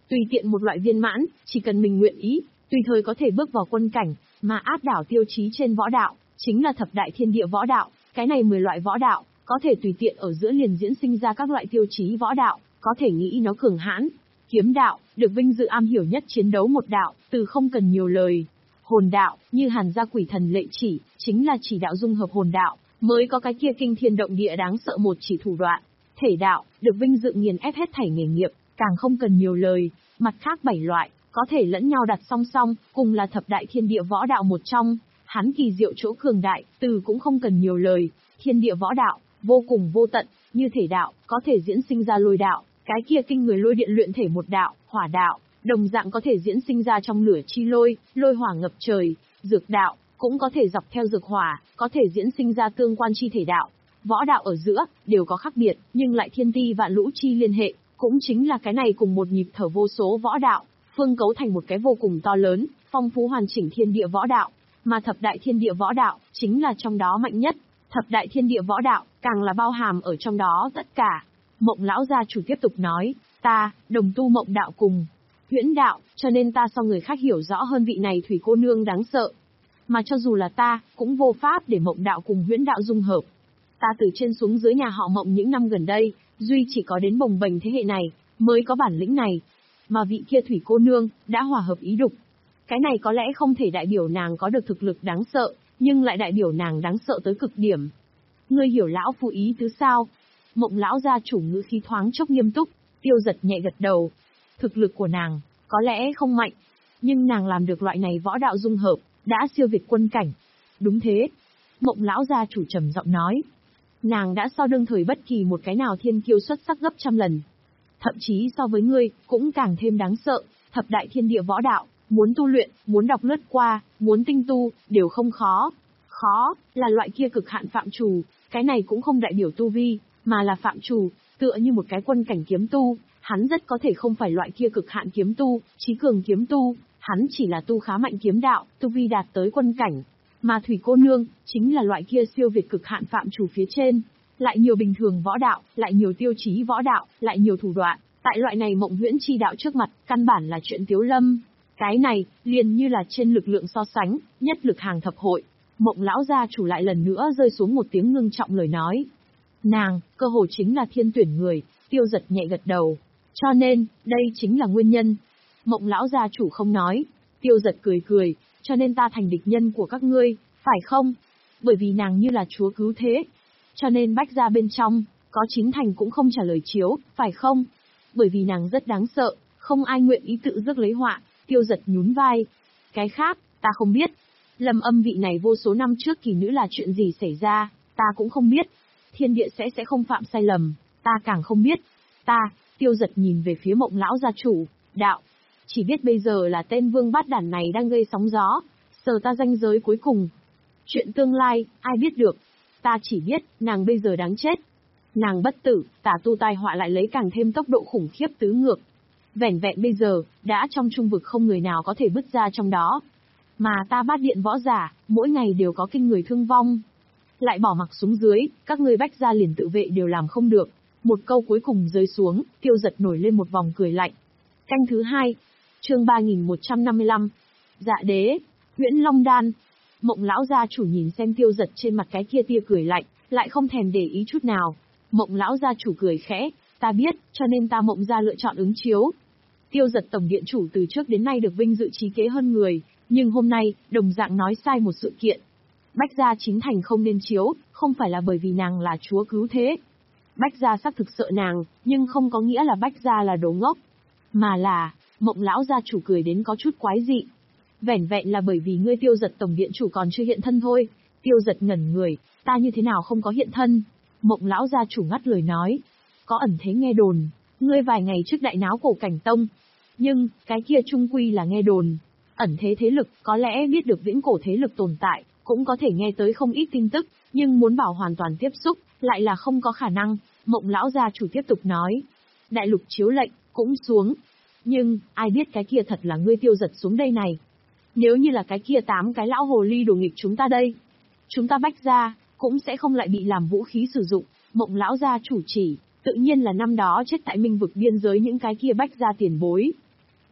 Tùy tiện một loại viên mãn, chỉ cần mình nguyện ý, tùy thời có thể bước vào quân cảnh, mà áp đảo tiêu chí trên võ đạo, chính là thập đại thiên địa võ đạo, cái này mười loại võ đạo, có thể tùy tiện ở giữa liền diễn sinh ra các loại tiêu chí võ đạo, có thể nghĩ nó cường hãn. Kiếm đạo, được vinh dự am hiểu nhất chiến đấu một đạo, từ không cần nhiều lời. Hồn đạo, như Hàn gia quỷ thần lệ chỉ, chính là chỉ đạo dung hợp hồn đạo, mới có cái kia kinh thiên động địa đáng sợ một chỉ thủ đoạn. Thể đạo, được vinh dự nghiền ép hết thảy nghề nghiệp, càng không cần nhiều lời. Mặt khác bảy loại, có thể lẫn nhau đặt song song, cùng là thập đại thiên địa võ đạo một trong. Hắn kỳ diệu chỗ cường đại, từ cũng không cần nhiều lời. Thiên địa võ đạo, vô cùng vô tận, như thể đạo, có thể diễn sinh ra lôi đạo, cái kia kinh người lôi điện luyện thể một đạo, hỏa đạo, đồng dạng có thể diễn sinh ra trong lửa chi lôi, lôi hỏa ngập trời. Dược đạo, cũng có thể dọc theo dược hỏa, có thể diễn sinh ra tương quan chi thể đạo. Võ đạo ở giữa, đều có khác biệt, nhưng lại thiên ti vạn lũ chi liên hệ, cũng chính là cái này cùng một nhịp thở vô số võ đạo, phương cấu thành một cái vô cùng to lớn, phong phú hoàn chỉnh thiên địa võ đạo, mà thập đại thiên địa võ đạo, chính là trong đó mạnh nhất. Thập đại thiên địa võ đạo, càng là bao hàm ở trong đó tất cả. Mộng lão gia chủ tiếp tục nói, ta, đồng tu mộng đạo cùng huyễn đạo, cho nên ta so người khác hiểu rõ hơn vị này thủy cô nương đáng sợ. Mà cho dù là ta, cũng vô pháp để mộng đạo cùng huyễn đạo dung hợp. Ta từ trên xuống dưới nhà họ Mộng những năm gần đây, duy chỉ có đến bồng bềnh thế hệ này, mới có bản lĩnh này. Mà vị kia thủy cô nương, đã hòa hợp ý đục. Cái này có lẽ không thể đại biểu nàng có được thực lực đáng sợ, nhưng lại đại biểu nàng đáng sợ tới cực điểm. Ngươi hiểu lão phu ý tứ sao? Mộng lão gia chủ ngữ khí thoáng chốc nghiêm túc, Tiêu Giật nhẹ gật đầu. Thực lực của nàng, có lẽ không mạnh, nhưng nàng làm được loại này võ đạo dung hợp, đã siêu việt quân cảnh. Đúng thế. Mộng lão gia chủ trầm giọng nói. Nàng đã so đương thời bất kỳ một cái nào thiên kiêu xuất sắc gấp trăm lần. Thậm chí so với ngươi, cũng càng thêm đáng sợ. Thập đại thiên địa võ đạo, muốn tu luyện, muốn đọc lướt qua, muốn tinh tu, đều không khó. Khó, là loại kia cực hạn phạm trù, cái này cũng không đại biểu tu vi, mà là phạm trù, tựa như một cái quân cảnh kiếm tu, hắn rất có thể không phải loại kia cực hạn kiếm tu, trí cường kiếm tu, hắn chỉ là tu khá mạnh kiếm đạo, tu vi đạt tới quân cảnh. Mà thủy cô nương, chính là loại kia siêu việt cực hạn phạm trù phía trên, lại nhiều bình thường võ đạo, lại nhiều tiêu chí võ đạo, lại nhiều thủ đoạn, tại loại này mộng huyễn chi đạo trước mặt, căn bản là chuyện tiếu lâm. Cái này, liền như là trên lực lượng so sánh, nhất lực hàng thập hội. Mộng lão gia chủ lại lần nữa rơi xuống một tiếng ngưng trọng lời nói. Nàng, cơ hồ chính là thiên tuyển người. Tiêu Giật nhẹ gật đầu. Cho nên, đây chính là nguyên nhân. Mộng lão gia chủ không nói. Tiêu Giật cười cười, cho nên ta thành địch nhân của các ngươi, phải không? Bởi vì nàng như là chúa cứu thế. Cho nên bách gia bên trong, có chín thành cũng không trả lời chiếu, phải không? Bởi vì nàng rất đáng sợ, không ai nguyện ý tự rước lấy họa. Tiêu Giật nhún vai. Cái khác, ta không biết. Lâm Âm vị này vô số năm trước kỳ nữ là chuyện gì xảy ra, ta cũng không biết. Thiên địa sẽ sẽ không phạm sai lầm, ta càng không biết. Ta, Tiêu Giật nhìn về phía Mộng lão gia chủ, đạo. Chỉ biết bây giờ là tên vương bát đản này đang gây sóng gió, sờ ta ranh giới cuối cùng. Chuyện tương lai, ai biết được. Ta chỉ biết, nàng bây giờ đáng chết. Nàng bất tử, tà tu tai họa lại lấy càng thêm tốc độ khủng khiếp tứ ngược. Vẻn vẹn bây giờ, đã trong trung vực không người nào có thể bứt ra trong đó. Mà ta bát điện võ giả, mỗi ngày đều có kinh người thương vong. Lại bỏ mặc xuống dưới, các ngươi bách gia liền tự vệ đều làm không được. Một câu cuối cùng rơi xuống, Tiêu Giật nổi lên một vòng cười lạnh. Canh thứ hai, chương ba nghìn một trăm năm mươi lăm. Dạ đế, Huyễn Long Đan. Mộng lão gia chủ nhìn xem Tiêu Giật trên mặt cái kia tia cười lạnh, lại không thèm để ý chút nào. Mộng lão gia chủ cười khẽ, ta biết, cho nên ta Mộng gia lựa chọn ứng chiếu. Tiêu Giật tổng điện chủ từ trước đến nay được vinh dự trí kế hơn người, nhưng hôm nay, đồng dạng nói sai một sự kiện. Bách gia chính thành không nên chiếu, không phải là bởi vì nàng là chúa cứu thế. Bách gia xác thực sợ nàng, nhưng không có nghĩa là Bách gia là đồ ngốc. Mà là, Mộng lão gia chủ cười đến có chút quái dị. Vẻn vẹn là bởi vì ngươi Tiêu Giật tổng điện chủ còn chưa hiện thân thôi. Tiêu Giật ngẩn người, ta như thế nào không có hiện thân? Mộng lão gia chủ ngắt lời nói. Có ẩn thế nghe đồn, ngươi vài ngày trước đại náo cổ cảnh tông. Nhưng, cái kia trung quy là nghe đồn. Ẩn thế thế lực, có lẽ biết được viễn cổ thế lực tồn tại, cũng có thể nghe tới không ít tin tức, nhưng muốn bảo hoàn toàn tiếp xúc, lại là không có khả năng. Mộng lão gia chủ tiếp tục nói. Đại lục chiếu lệnh, cũng xuống. Nhưng, ai biết cái kia thật là ngươi Tiêu Giật xuống đây này. Nếu như là cái kia tám cái lão hồ ly đồ nghịch chúng ta đây, chúng ta Bách gia, cũng sẽ không lại bị làm vũ khí sử dụng. Mộng lão gia chủ chỉ, tự nhiên là năm đó chết tại minh vực biên giới những cái kia Bách gia tiền bối.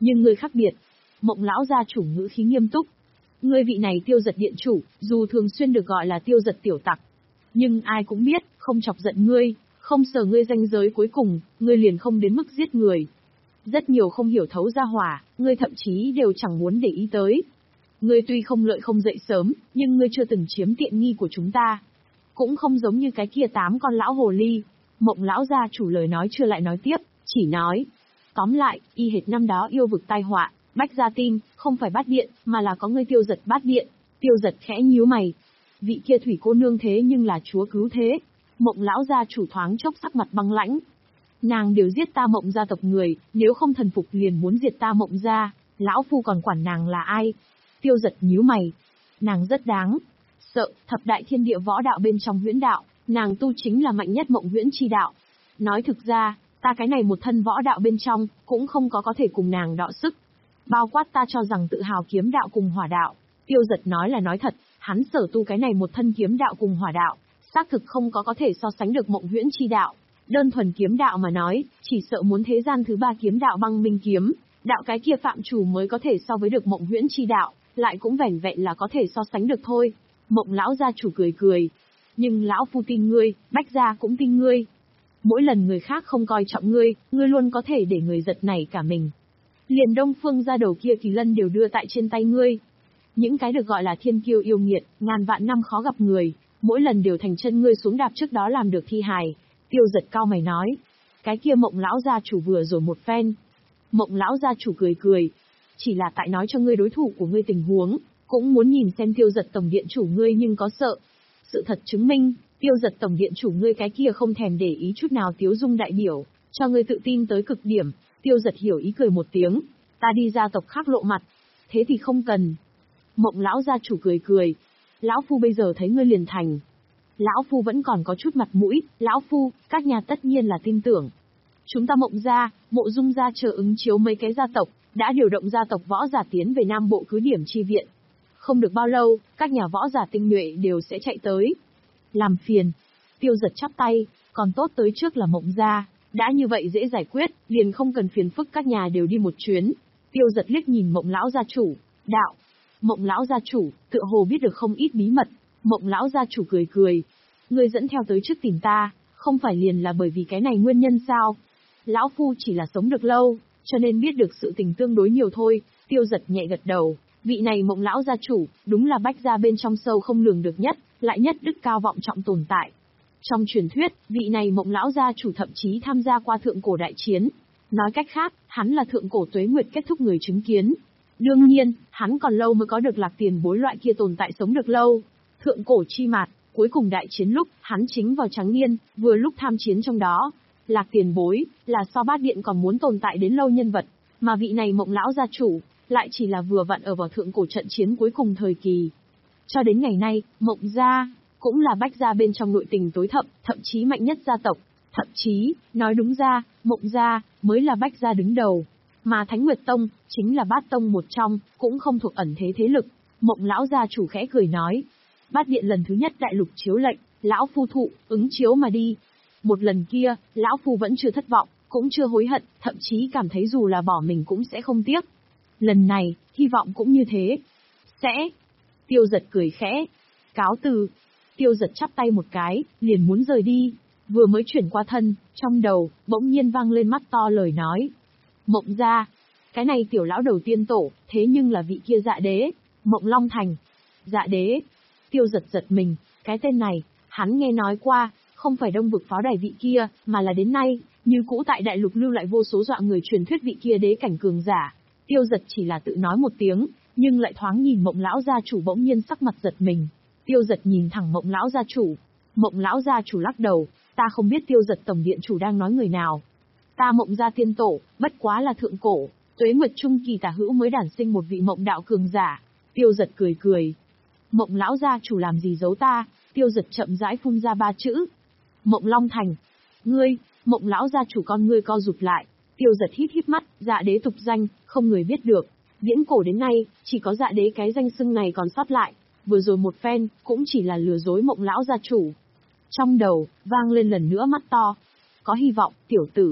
Nhưng ngươi khác biệt. Mộng lão gia chủ ngữ khí nghiêm túc. Ngươi vị này Tiêu Giật điện chủ, dù thường xuyên được gọi là Tiêu Giật tiểu tặc, nhưng ai cũng biết, không chọc giận ngươi, không sờ ngươi ranh giới cuối cùng, ngươi liền không đến mức giết người. Rất nhiều không hiểu thấu ra hỏa, ngươi thậm chí đều chẳng muốn để ý tới. Ngươi tuy không lợi không dậy sớm, nhưng ngươi chưa từng chiếm tiện nghi của chúng ta. Cũng không giống như cái kia tám con lão hồ ly. Mộng lão gia chủ lời nói chưa lại nói tiếp, chỉ nói. Tóm lại, y hệt năm đó yêu vực tai họa, Bách Gia tin, không phải Bát Điện, mà là có ngươi Tiêu Giật Bát Điện. Tiêu Giật khẽ nhíu mày. Vị kia thủy cô nương thế nhưng là chúa cứu thế. Mộng lão gia chủ thoáng chốc sắc mặt băng lãnh. Nàng đều giết ta Mộng gia tộc người, nếu không thần phục liền muốn diệt ta Mộng gia, lão phu còn quản nàng là ai? Tiêu Giật nhíu mày. Nàng rất đáng sợ, thập đại thiên địa võ đạo bên trong huyễn đạo, nàng tu chính là mạnh nhất Mộng huyễn chi đạo. Nói thực ra, ta cái này một thân võ đạo bên trong, cũng không có có thể cùng nàng đọ sức. Bao quát ta cho rằng tự hào kiếm đạo cùng hỏa đạo. Tiêu Giật nói là nói thật, hắn sở tu cái này một thân kiếm đạo cùng hỏa đạo, xác thực không có có thể so sánh được Mộng huyễn chi đạo. Đơn thuần kiếm đạo mà nói, chỉ sợ muốn thế gian thứ ba kiếm đạo Băng Minh kiếm, đạo cái kia phạm chủ mới có thể so với được Mộng huyễn chi đạo, lại cũng vẻn vẹn là có thể so sánh được thôi. Mộng lão gia chủ cười cười. Nhưng lão phu tin ngươi, Bách gia cũng tin ngươi. Mỗi lần người khác không coi trọng ngươi, ngươi luôn có thể để người giật nảy cả mình. Liền Đông Phương gia đầu kia kỳ lân đều đưa tại trên tay ngươi. Những cái được gọi là thiên kiêu yêu nghiệt, ngàn vạn năm khó gặp người, mỗi lần đều thành chân ngươi xuống đạp trước đó làm được thi hài. Tiêu Giật cao mày nói. Cái kia Mộng lão gia chủ vừa rồi một phen. Mộng lão gia chủ cười cười. Chỉ là tại nói cho ngươi đối thủ của ngươi tình huống, cũng muốn nhìn xem Tiêu Giật tổng điện chủ ngươi nhưng có sợ. Sự thật chứng minh, Tiêu Giật tổng điện chủ ngươi cái kia không thèm để ý chút nào tiếu dung đại biểu, cho ngươi tự tin tới cực điểm. Tiêu Giật hiểu ý cười một tiếng. Ta đi gia tộc khác lộ mặt. Thế thì không cần. Mộng lão gia chủ cười cười. Lão phu bây giờ thấy ngươi liền thành. Lão phu vẫn còn có chút mặt mũi, lão phu, các nhà tất nhiên là tin tưởng. Chúng ta Mộng gia, Mộ Dung gia chờ ứng chiếu mấy cái gia tộc, đã điều động gia tộc võ giả tiến về Nam Bộ cứ điểm chi viện. Không được bao lâu, các nhà võ giả tinh nhuệ đều sẽ chạy tới. Làm phiền. Tiêu Giật chắp tay, còn tốt tới trước là Mộng gia, đã như vậy dễ giải quyết, liền không cần phiền phức các nhà đều đi một chuyến. Tiêu Giật liếc nhìn Mộng lão gia chủ, đạo. Mộng lão gia chủ, tựa hồ biết được không ít bí mật. Mộng lão gia chủ cười cười. Ngươi dẫn theo tới trước tìm ta, không phải liền là bởi vì cái này nguyên nhân sao? Lão phu chỉ là sống được lâu, cho nên biết được sự tình tương đối nhiều thôi. Tiêu Giật nhẹ gật đầu. Vị này Mộng lão gia chủ, đúng là Bách gia bên trong sâu không lường được nhất, lại nhất đức cao vọng trọng tồn tại. Trong truyền thuyết, vị này Mộng lão gia chủ thậm chí tham gia qua thượng cổ đại chiến. Nói cách khác, hắn là thượng cổ tuế nguyệt kết thúc người chứng kiến. Đương nhiên, hắn còn lâu mới có được Lạc Tiền Bối loại kia tồn tại sống được lâu. Thượng cổ chi mạt, cuối cùng đại chiến lúc, hắn chính vào trắng niên, vừa lúc tham chiến trong đó. Lạc Tiền Bối, là so Bát Điện còn muốn tồn tại đến lâu nhân vật, mà vị này Mộng lão gia chủ, lại chỉ là vừa vặn ở vào thượng cổ trận chiến cuối cùng thời kỳ. Cho đến ngày nay, Mộng gia, cũng là Bách gia bên trong nội tình tối thậm, thậm chí mạnh nhất gia tộc. Thậm chí, nói đúng ra, Mộng gia, mới là Bách gia đứng đầu. Mà Thánh Nguyệt Tông, chính là Bát Tông một trong, cũng không thuộc ẩn thế thế lực. Mộng lão gia chủ khẽ cười nói. Bát Điện lần thứ nhất đại lục chiếu lệnh, lão phu thụ, ứng chiếu mà đi. Một lần kia, lão phu vẫn chưa thất vọng, cũng chưa hối hận, thậm chí cảm thấy dù là bỏ mình cũng sẽ không tiếc. Lần này, hy vọng cũng như thế. Sẽ. Tiêu Giật cười khẽ. Cáo từ. Tiêu Giật chắp tay một cái, liền muốn rời đi. Vừa mới chuyển qua thân, trong đầu, bỗng nhiên vang lên mắt to lời nói. Mộng gia. Cái này tiểu lão đầu tiên tổ, thế nhưng là vị kia Dạ Đế. Mộng Long Thành. Dạ Đế. Tiêu Giật giật mình, cái tên này, hắn nghe nói qua, không phải Đông vực pháo đài vị kia, mà là đến nay, như cũ tại đại lục lưu lại vô số dọa người truyền thuyết vị kia đế cảnh cường giả. Tiêu Giật chỉ là tự nói một tiếng, nhưng lại thoáng nhìn Mộng lão gia chủ bỗng nhiên sắc mặt giật mình. Tiêu Giật nhìn thẳng Mộng lão gia chủ. Mộng lão gia chủ lắc đầu, ta không biết Tiêu Giật tổng điện chủ đang nói người nào. Ta Mộng gia tiên tổ, bất quá là thượng cổ, tuế nguyệt trung kỳ tả hữu mới đản sinh một vị Mộng đạo cường giả. Tiêu Giật cười cười. Mộng lão gia chủ làm gì giấu ta? Tiêu Giật chậm rãi phun ra ba chữ. Mộng Long Thành. Ngươi, Mộng lão gia chủ con ngươi co rụt lại. Tiêu Giật híp híp mắt, Dạ Đế tục danh, không người biết được. Viễn cổ đến nay, chỉ có Dạ Đế cái danh xưng này còn sót lại. Vừa rồi một phen, cũng chỉ là lừa dối Mộng lão gia chủ. Trong đầu, vang lên lần nữa mắt to. Có hy vọng, tiểu tử.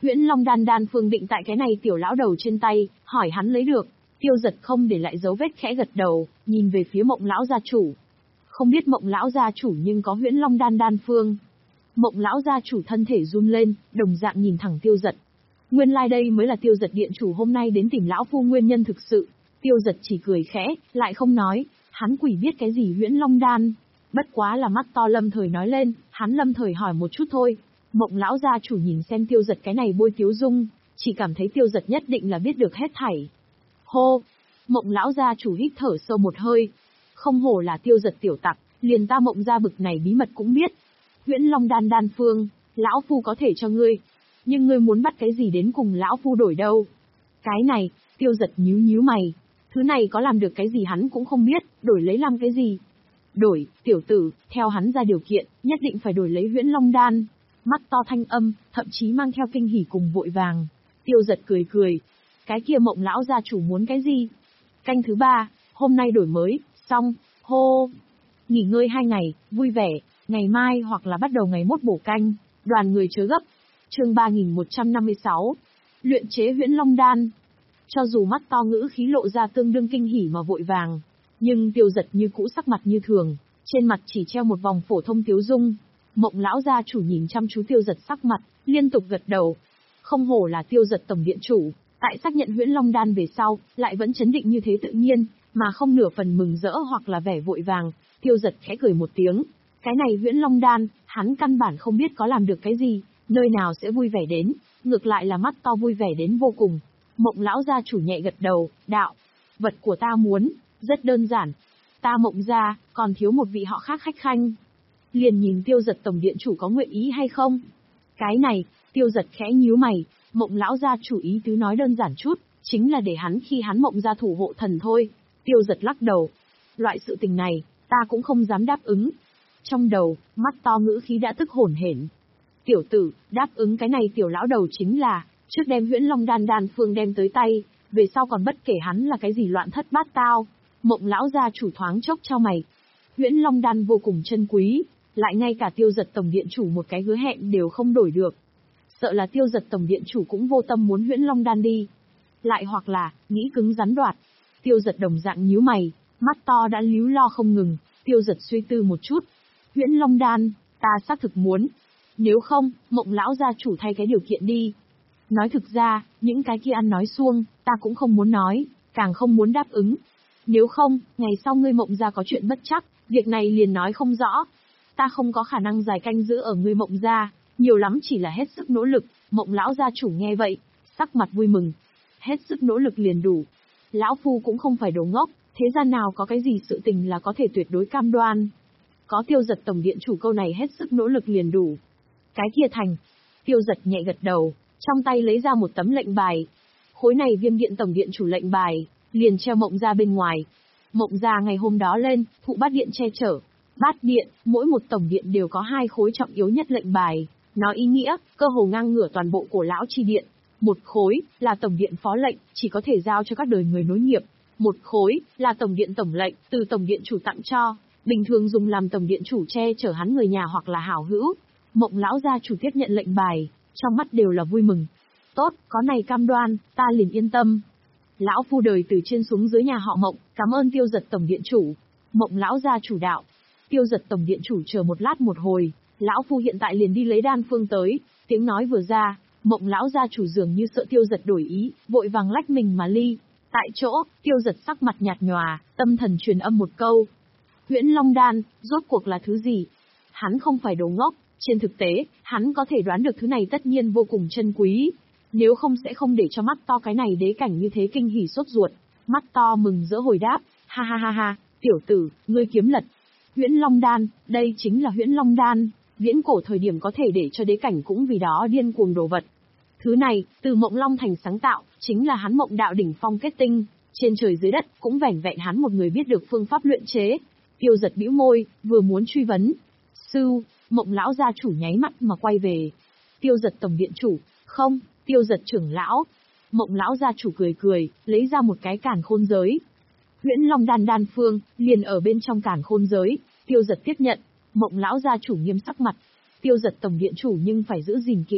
Huyễn Long đan đan phương định tại cái này tiểu lão đầu trên tay, hỏi hắn lấy được. Tiêu Giật không để lại dấu vết khẽ gật đầu, nhìn về phía Mộng lão gia chủ. Không biết Mộng lão gia chủ nhưng có Huyễn Long đan đan phương. Mộng lão gia chủ thân thể run lên, đồng dạng nhìn thẳng Tiêu Giật. Nguyên lai like đây mới là Tiêu Giật điện chủ hôm nay đến tìm lão phu nguyên nhân thực sự. Tiêu Giật chỉ cười khẽ, lại không nói, hắn quỷ biết cái gì Huyễn Long đan. Bất quá là mắt to lâm thời nói lên, hắn lâm thời hỏi một chút thôi. Mộng lão gia chủ nhìn xem Tiêu Giật cái này bôi tiếu dung, chỉ cảm thấy Tiêu Giật nhất định là biết được hết thảy. Hô! Mộng lão gia chủ hít thở sâu một hơi. Không hổ là Tiêu Giật tiểu tặc, liền ta Mộng gia bực này bí mật cũng biết. Huyễn Long đan đan phương, lão phu có thể cho ngươi. Nhưng ngươi muốn bắt cái gì đến cùng lão phu đổi đâu? Cái này, Tiêu Giật nhíu nhíu mày. Thứ này có làm được cái gì hắn cũng không biết, đổi lấy làm cái gì? Đổi, tiểu tử, theo hắn ra điều kiện, nhất định phải đổi lấy Huyễn Long đan. Mắt to thanh âm, thậm chí mang theo kinh hỉ cùng vội vàng. Tiêu Giật cười cười. Cái kia Mộng lão gia chủ muốn cái gì? Canh thứ ba, hôm nay đổi mới, xong, hô. Nghỉ ngơi hai ngày, vui vẻ, ngày mai hoặc là bắt đầu ngày mốt bổ canh, đoàn người chớ gấp. Chương ba nghìn một trăm năm mươi sáu. Luyện chế Huyễn Long đan. Cho dù mắt to ngữ khí lộ ra tương đương kinh hỉ mà vội vàng, nhưng Tiêu Giật như cũ sắc mặt như thường, trên mặt chỉ treo một vòng phổ thông tiếu dung. Mộng lão gia chủ nhìn chăm chú Tiêu Giật sắc mặt, liên tục gật đầu. Không hổ là Tiêu Giật tổng điện chủ, tại xác nhận Huyễn Long đan về sau, lại vẫn chấn định như thế tự nhiên, mà không nửa phần mừng rỡ hoặc là vẻ vội vàng. Tiêu Giật khẽ cười một tiếng, cái này Huyễn Long đan, hắn căn bản không biết có làm được cái gì, nơi nào sẽ vui vẻ đến, ngược lại là mắt to vui vẻ đến vô cùng. Mộng lão gia chủ nhẹ gật đầu, đạo, vật của ta muốn, rất đơn giản. Ta Mộng gia, còn thiếu một vị họ khác khách khanh. Liền nhìn Tiêu Giật tổng điện chủ có nguyện ý hay không. Cái này, Tiêu Giật khẽ nhíu mày, Mộng lão gia chủ ý tứ nói đơn giản chút, chính là để hắn khi hắn Mộng gia thủ hộ thần thôi. Tiêu Giật lắc đầu. Loại sự tình này, ta cũng không dám đáp ứng. Trong đầu, mắt to ngữ khí đã tức hổn hển. Tiểu tử, đáp ứng cái này tiểu lão đầu chính là, trước đem Huyễn Long đan đan phương đem tới tay, về sau còn bất kể hắn là cái gì loạn thất bát tao. Mộng lão gia chủ thoáng chốc cho mày. Huyễn Long đan vô cùng chân quý, lại ngay cả Tiêu Giật tổng điện chủ một cái hứa hẹn đều không đổi được. Sợ là Tiêu Giật tổng điện chủ cũng vô tâm muốn Huyễn Long đan đi. Lại hoặc là, nghĩ cứng rắn đoạt. Tiêu Giật đồng dạng nhíu mày, mắt to đã líu lo không ngừng. Tiêu Giật suy tư một chút. Huyễn Long đan, ta xác thực muốn. Nếu không, Mộng lão gia chủ thay cái điều kiện đi. Nói thực ra, những cái kia ăn nói suông, ta cũng không muốn nói, càng không muốn đáp ứng. Nếu không, ngày sau ngươi Mộng gia có chuyện bất chắc, việc này liền nói không rõ. Ta không có khả năng dài canh giữ ở ngươi Mộng gia, nhiều lắm chỉ là hết sức nỗ lực. Mộng lão gia chủ nghe vậy, sắc mặt vui mừng. Hết sức nỗ lực liền đủ. Lão phu cũng không phải đồ ngốc, thế gian nào có cái gì sự tình là có thể tuyệt đối cam đoan. Có Tiêu Giật tổng điện chủ câu này hết sức nỗ lực liền đủ. Cái kia thành. Tiêu Giật nhẹ gật đầu, trong tay lấy ra một tấm lệnh bài. Khối này Viêm điện tổng điện chủ lệnh bài, liền treo Mộng gia bên ngoài. Mộng gia ngày hôm đó lên, thụ bát điện che chở. Bát điện, mỗi một tổng điện đều có hai khối trọng yếu nhất lệnh bài. Nó ý nghĩa, cơ hồ ngang ngửa toàn bộ cổ lão chi điện. Một khối, là tổng điện phó lệnh, chỉ có thể giao cho các đời người nối nghiệp. Một khối, là tổng điện tổng lệnh, từ tổng điện chủ tặng cho. Bình thường dùng làm tổng điện chủ che chở hắn người nhà hoặc là hảo hữu. Mộng lão gia chủ tiếp nhận lệnh bài, trong mắt đều là vui mừng. Tốt, có này cam đoan, ta liền yên tâm. Lão phu đời từ trên xuống dưới nhà họ Mộng, cảm ơn Tiêu Giật tổng điện chủ. Mộng lão gia chủ đạo. Tiêu Giật tổng điện chủ chờ một lát một hồi, lão phu hiện tại liền đi lấy đan phương tới. Tiếng nói vừa ra, Mộng lão gia chủ dường như sợ Tiêu Giật đổi ý, vội vàng lách mình mà ly. Tại chỗ, Tiêu Giật sắc mặt nhạt nhòa, tâm thần truyền âm một câu. Huyễn Long đan, rốt cuộc là thứ gì? Hắn không phải đồ ngốc, trên thực tế, hắn có thể đoán được thứ này tất nhiên vô cùng chân quý. Nếu không sẽ không để cho mắt to cái này đế cảnh như thế kinh hỉ sốt ruột. Mắt to mừng rỡ hồi đáp, ha ha ha ha, tiểu tử, ngươi kiếm lật. Huyễn Long đan, đây chính là Huyễn Long đan, viễn cổ thời điểm có thể để cho đế cảnh cũng vì đó điên cuồng đồ vật. Thứ này, từ Mộng Long thành sáng tạo, chính là hắn Mộng đạo đỉnh phong kết tinh, trên trời dưới đất, cũng vẻn vẹn hắn một người biết được phương pháp luyện chế. Tiêu Giật bĩu môi, vừa muốn truy vấn. Sư, Mộng lão gia chủ nháy mắt mà quay về. Tiêu Giật tổng điện chủ, không, Tiêu Giật trưởng lão. Mộng lão gia chủ cười cười, lấy ra một cái càn khôn giới. Huyễn Long đan đan phương, liền ở bên trong càn khôn giới. Tiêu Giật tiếp nhận, Mộng lão gia chủ nghiêm sắc mặt. Tiêu Giật tổng điện chủ nhưng phải giữ gìn kỹ,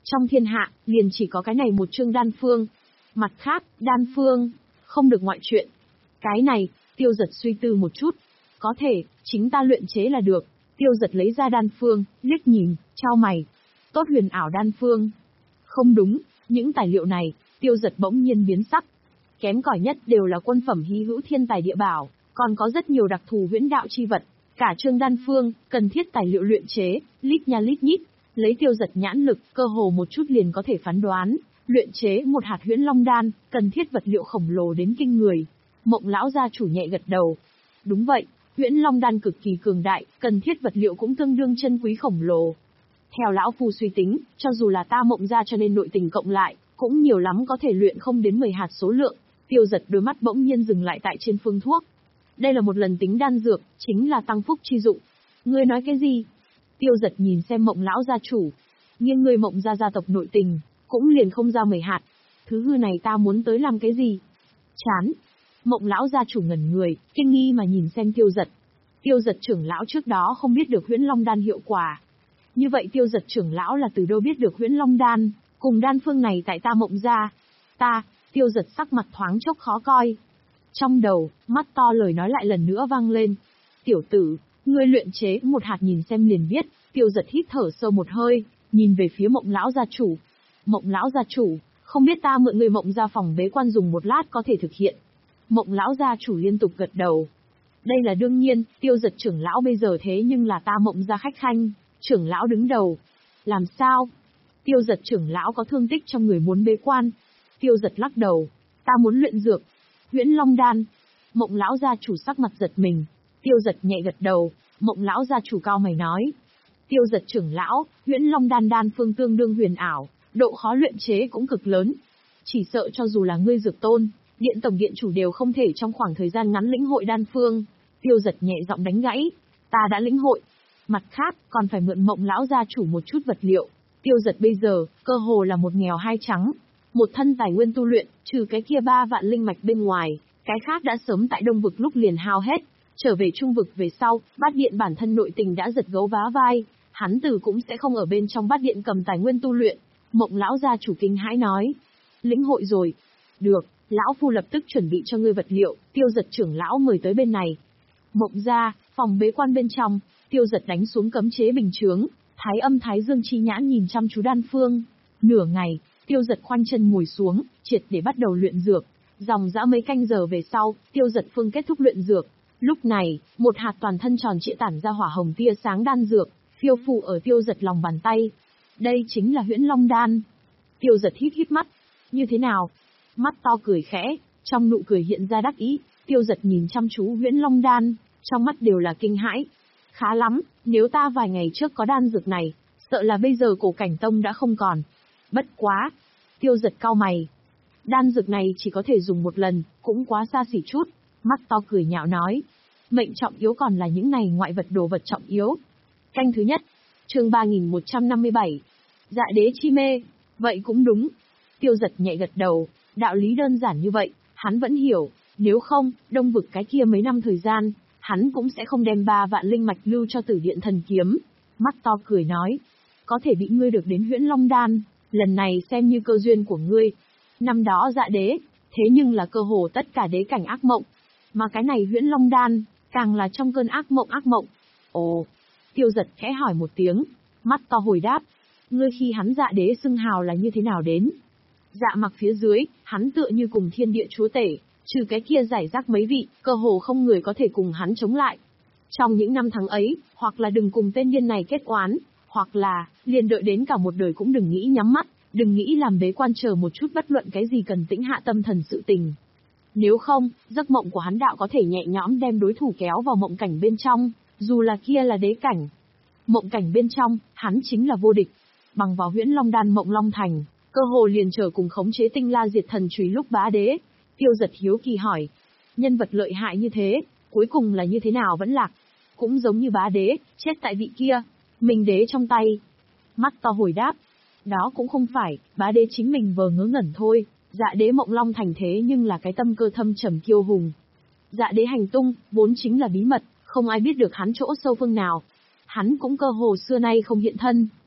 Trong thiên hạ, liền chỉ có cái này một chương đan phương. Mặt khác, đan phương, không được ngoại chuyện. Cái này, Tiêu Giật suy tư một chút. Có thể, chính ta luyện chế là được. Tiêu Giật lấy ra đan phương, liếc nhìn, chau mày. Tốt huyền ảo đan phương. Không đúng, những tài liệu này, Tiêu Giật bỗng nhiên biến sắc. Kém cỏi nhất đều là quân phẩm hy hữu thiên tài địa bảo, còn có rất nhiều đặc thù huyễn đạo chi vật. Cả chương đan phương, cần thiết tài liệu luyện chế, lít nha lít nhít. Lấy Tiêu Giật nhãn lực, cơ hồ một chút liền có thể phán đoán. Luyện chế một hạt huyễn long đan, cần thiết vật liệu khổng lồ đến kinh người. Mộng lão gia chủ nhẹ gật đầu. Đúng vậy, huyễn long đan cực kỳ cường đại, cần thiết vật liệu cũng tương đương chân quý khổng lồ. Theo lão phu suy tính, cho dù là ta Mộng gia cho nên nội tình cộng lại, cũng nhiều lắm có thể luyện không đến mười hạt số lượng. Tiêu Giật đôi mắt bỗng nhiên dừng lại tại trên phương thuốc. Đây là một lần tính đan dược, chính là tăng phúc chi dụng. Ngươi nói cái gì? Tiêu Giật nhìn xem Mộng lão gia chủ. Nhưng ngươi Mộng gia gia tộc nội tình, cũng liền không ra mười hạt. Thứ hư này ta muốn tới làm cái gì? Chán. Mộng lão gia chủ ngẩn người, kinh nghi mà nhìn xem Tiêu Giật. Tiêu Giật trưởng lão trước đó không biết được huyễn long đan hiệu quả. Như vậy Tiêu Giật trưởng lão là từ đâu biết được huyễn long đan, cùng đan phương này tại ta Mộng gia? Ta, Tiêu Giật sắc mặt thoáng chốc khó coi. Trong đầu, mắt to lời nói lại lần nữa vang lên. Tiểu tử, ngươi luyện chế một hạt nhìn xem liền biết. Tiêu Giật hít thở sâu một hơi, nhìn về phía Mộng lão gia chủ. Mộng lão gia chủ, không biết ta mượn người Mộng gia phòng bế quan dùng một lát có thể thực hiện. Mộng lão gia chủ liên tục gật đầu. Đây là đương nhiên, Tiêu Giật trưởng lão bây giờ thế nhưng là ta Mộng gia khách khanh, trưởng lão đứng đầu. Làm sao? Tiêu Giật trưởng lão có thương tích trong người muốn bế quan. Tiêu Giật lắc đầu. Ta muốn luyện dược. Huyễn long đan. Mộng lão gia chủ sắc mặt giật mình. Tiêu Giật nhẹ gật đầu. Mộng lão gia chủ cao mày nói. Tiêu Giật trưởng lão, huyễn long đan đan phương tương đương huyền ảo, độ khó luyện chế cũng cực lớn. Chỉ sợ cho dù là ngươi dược tôn, điện tổng điện chủ đều không thể trong khoảng thời gian ngắn lĩnh hội đan phương. Tiêu Giật nhẹ giọng đánh gãy. Ta đã lĩnh hội. Mặt khác, còn phải mượn Mộng lão gia chủ một chút vật liệu. Tiêu Giật bây giờ, cơ hồ là một nghèo hai trắng. Một thân tài nguyên tu luyện, trừ cái kia ba vạn linh mạch bên ngoài, cái khác đã sớm tại Đông vực lúc liền hao hết. Trở về Trung vực về sau, Bát Điện bản thân nội tình đã giật gấu vá vai, hắn từ cũng sẽ không ở bên trong Bát Điện cầm tài nguyên tu luyện. Mộng lão gia chủ kinh hãi nói. Lĩnh hội rồi. Được, lão phu lập tức chuẩn bị cho ngươi vật liệu. Tiêu Giật trưởng lão mời tới bên này. Mộng gia, phòng bế quan bên trong, Tiêu Giật đánh xuống cấm chế bình chướng, Thái Âm Thái Dương chi nhãn nhìn chăm chú đan phương. Nửa ngày, Tiêu Giật khoanh chân ngồi xuống, triệt để bắt đầu luyện dược. Dòng dã mấy canh giờ về sau, Tiêu Giật phương kết thúc luyện dược. Lúc này, một hạt toàn thân tròn trịa tản ra hỏa hồng tia sáng đan dược, phiêu phù ở Tiêu Giật lòng bàn tay. Đây chính là huyễn long đan. Tiêu Giật hít hít mắt. Như thế nào? Mắt to cười khẽ, trong nụ cười hiện ra đắc ý. Tiêu Giật nhìn chăm chú huyễn long đan, trong mắt đều là kinh hãi. Khá lắm, nếu ta vài ngày trước có đan dược này, sợ là bây giờ cổ cảnh tông đã không còn. Bất quá. Tiêu Giật cau mày. Đan dược này chỉ có thể dùng một lần, cũng quá xa xỉ chút. Mắt to cười nhạo nói. Mệnh trọng yếu còn là những này ngoại vật đồ vật trọng yếu. Canh thứ nhất. Chương ba nghìn một trăm năm mươi bảy. Dạ đế chi mê. Vậy cũng đúng. Tiêu Giật nhẹ gật đầu. Đạo lý đơn giản như vậy, hắn vẫn hiểu. Nếu không, Đông vực cái kia mấy năm thời gian, hắn cũng sẽ không đem ba vạn linh mạch lưu cho Tử Điện thần kiếm. Mắt to cười nói. Có thể bị ngươi được đến huyễn long đan, lần này xem như cơ duyên của ngươi. Năm đó dạ đế, thế nhưng là cơ hồ tất cả đế cảnh ác mộng. Mà cái này huyễn long đan, càng là trong cơn ác mộng ác mộng. Ồ, Tiêu Giật khẽ hỏi một tiếng, mắt to hồi đáp. Ngươi khi hắn dạ đế xưng hào là như thế nào đến? Dạ mặc phía dưới, hắn tựa như cùng thiên địa chúa tể, trừ cái kia giải rác mấy vị, cơ hồ không người có thể cùng hắn chống lại. Trong những năm tháng ấy, hoặc là đừng cùng tên điên này kết oán, hoặc là, liền đợi đến cả một đời cũng đừng nghĩ nhắm mắt, đừng nghĩ làm bế quan chờ một chút bất luận cái gì cần tĩnh hạ tâm thần sự tình. Nếu không, giấc mộng của hắn đạo có thể nhẹ nhõm đem đối thủ kéo vào mộng cảnh bên trong, dù là kia là đế cảnh. Mộng cảnh bên trong, hắn chính là vô địch. Bằng vào huyễn long đan mộng long thành, cơ hồ liền trở cùng khống chế tinh la diệt thần chùy lúc bá đế. Tiêu Giật hiếu kỳ hỏi. Nhân vật lợi hại như thế, cuối cùng là như thế nào vẫn lạc? Cũng giống như bá đế, chết tại vị kia, mình đế trong tay. Mắt to hồi đáp. Đó cũng không phải, bá đế chính mình vờ ngớ ngẩn thôi. Dạ đế mộng long thành thế nhưng là cái tâm cơ thâm trầm kiêu hùng. Dạ đế hành tung, vốn chính là bí mật, không ai biết được hắn chỗ sâu phương nào. Hắn cũng cơ hồ xưa nay không hiện thân.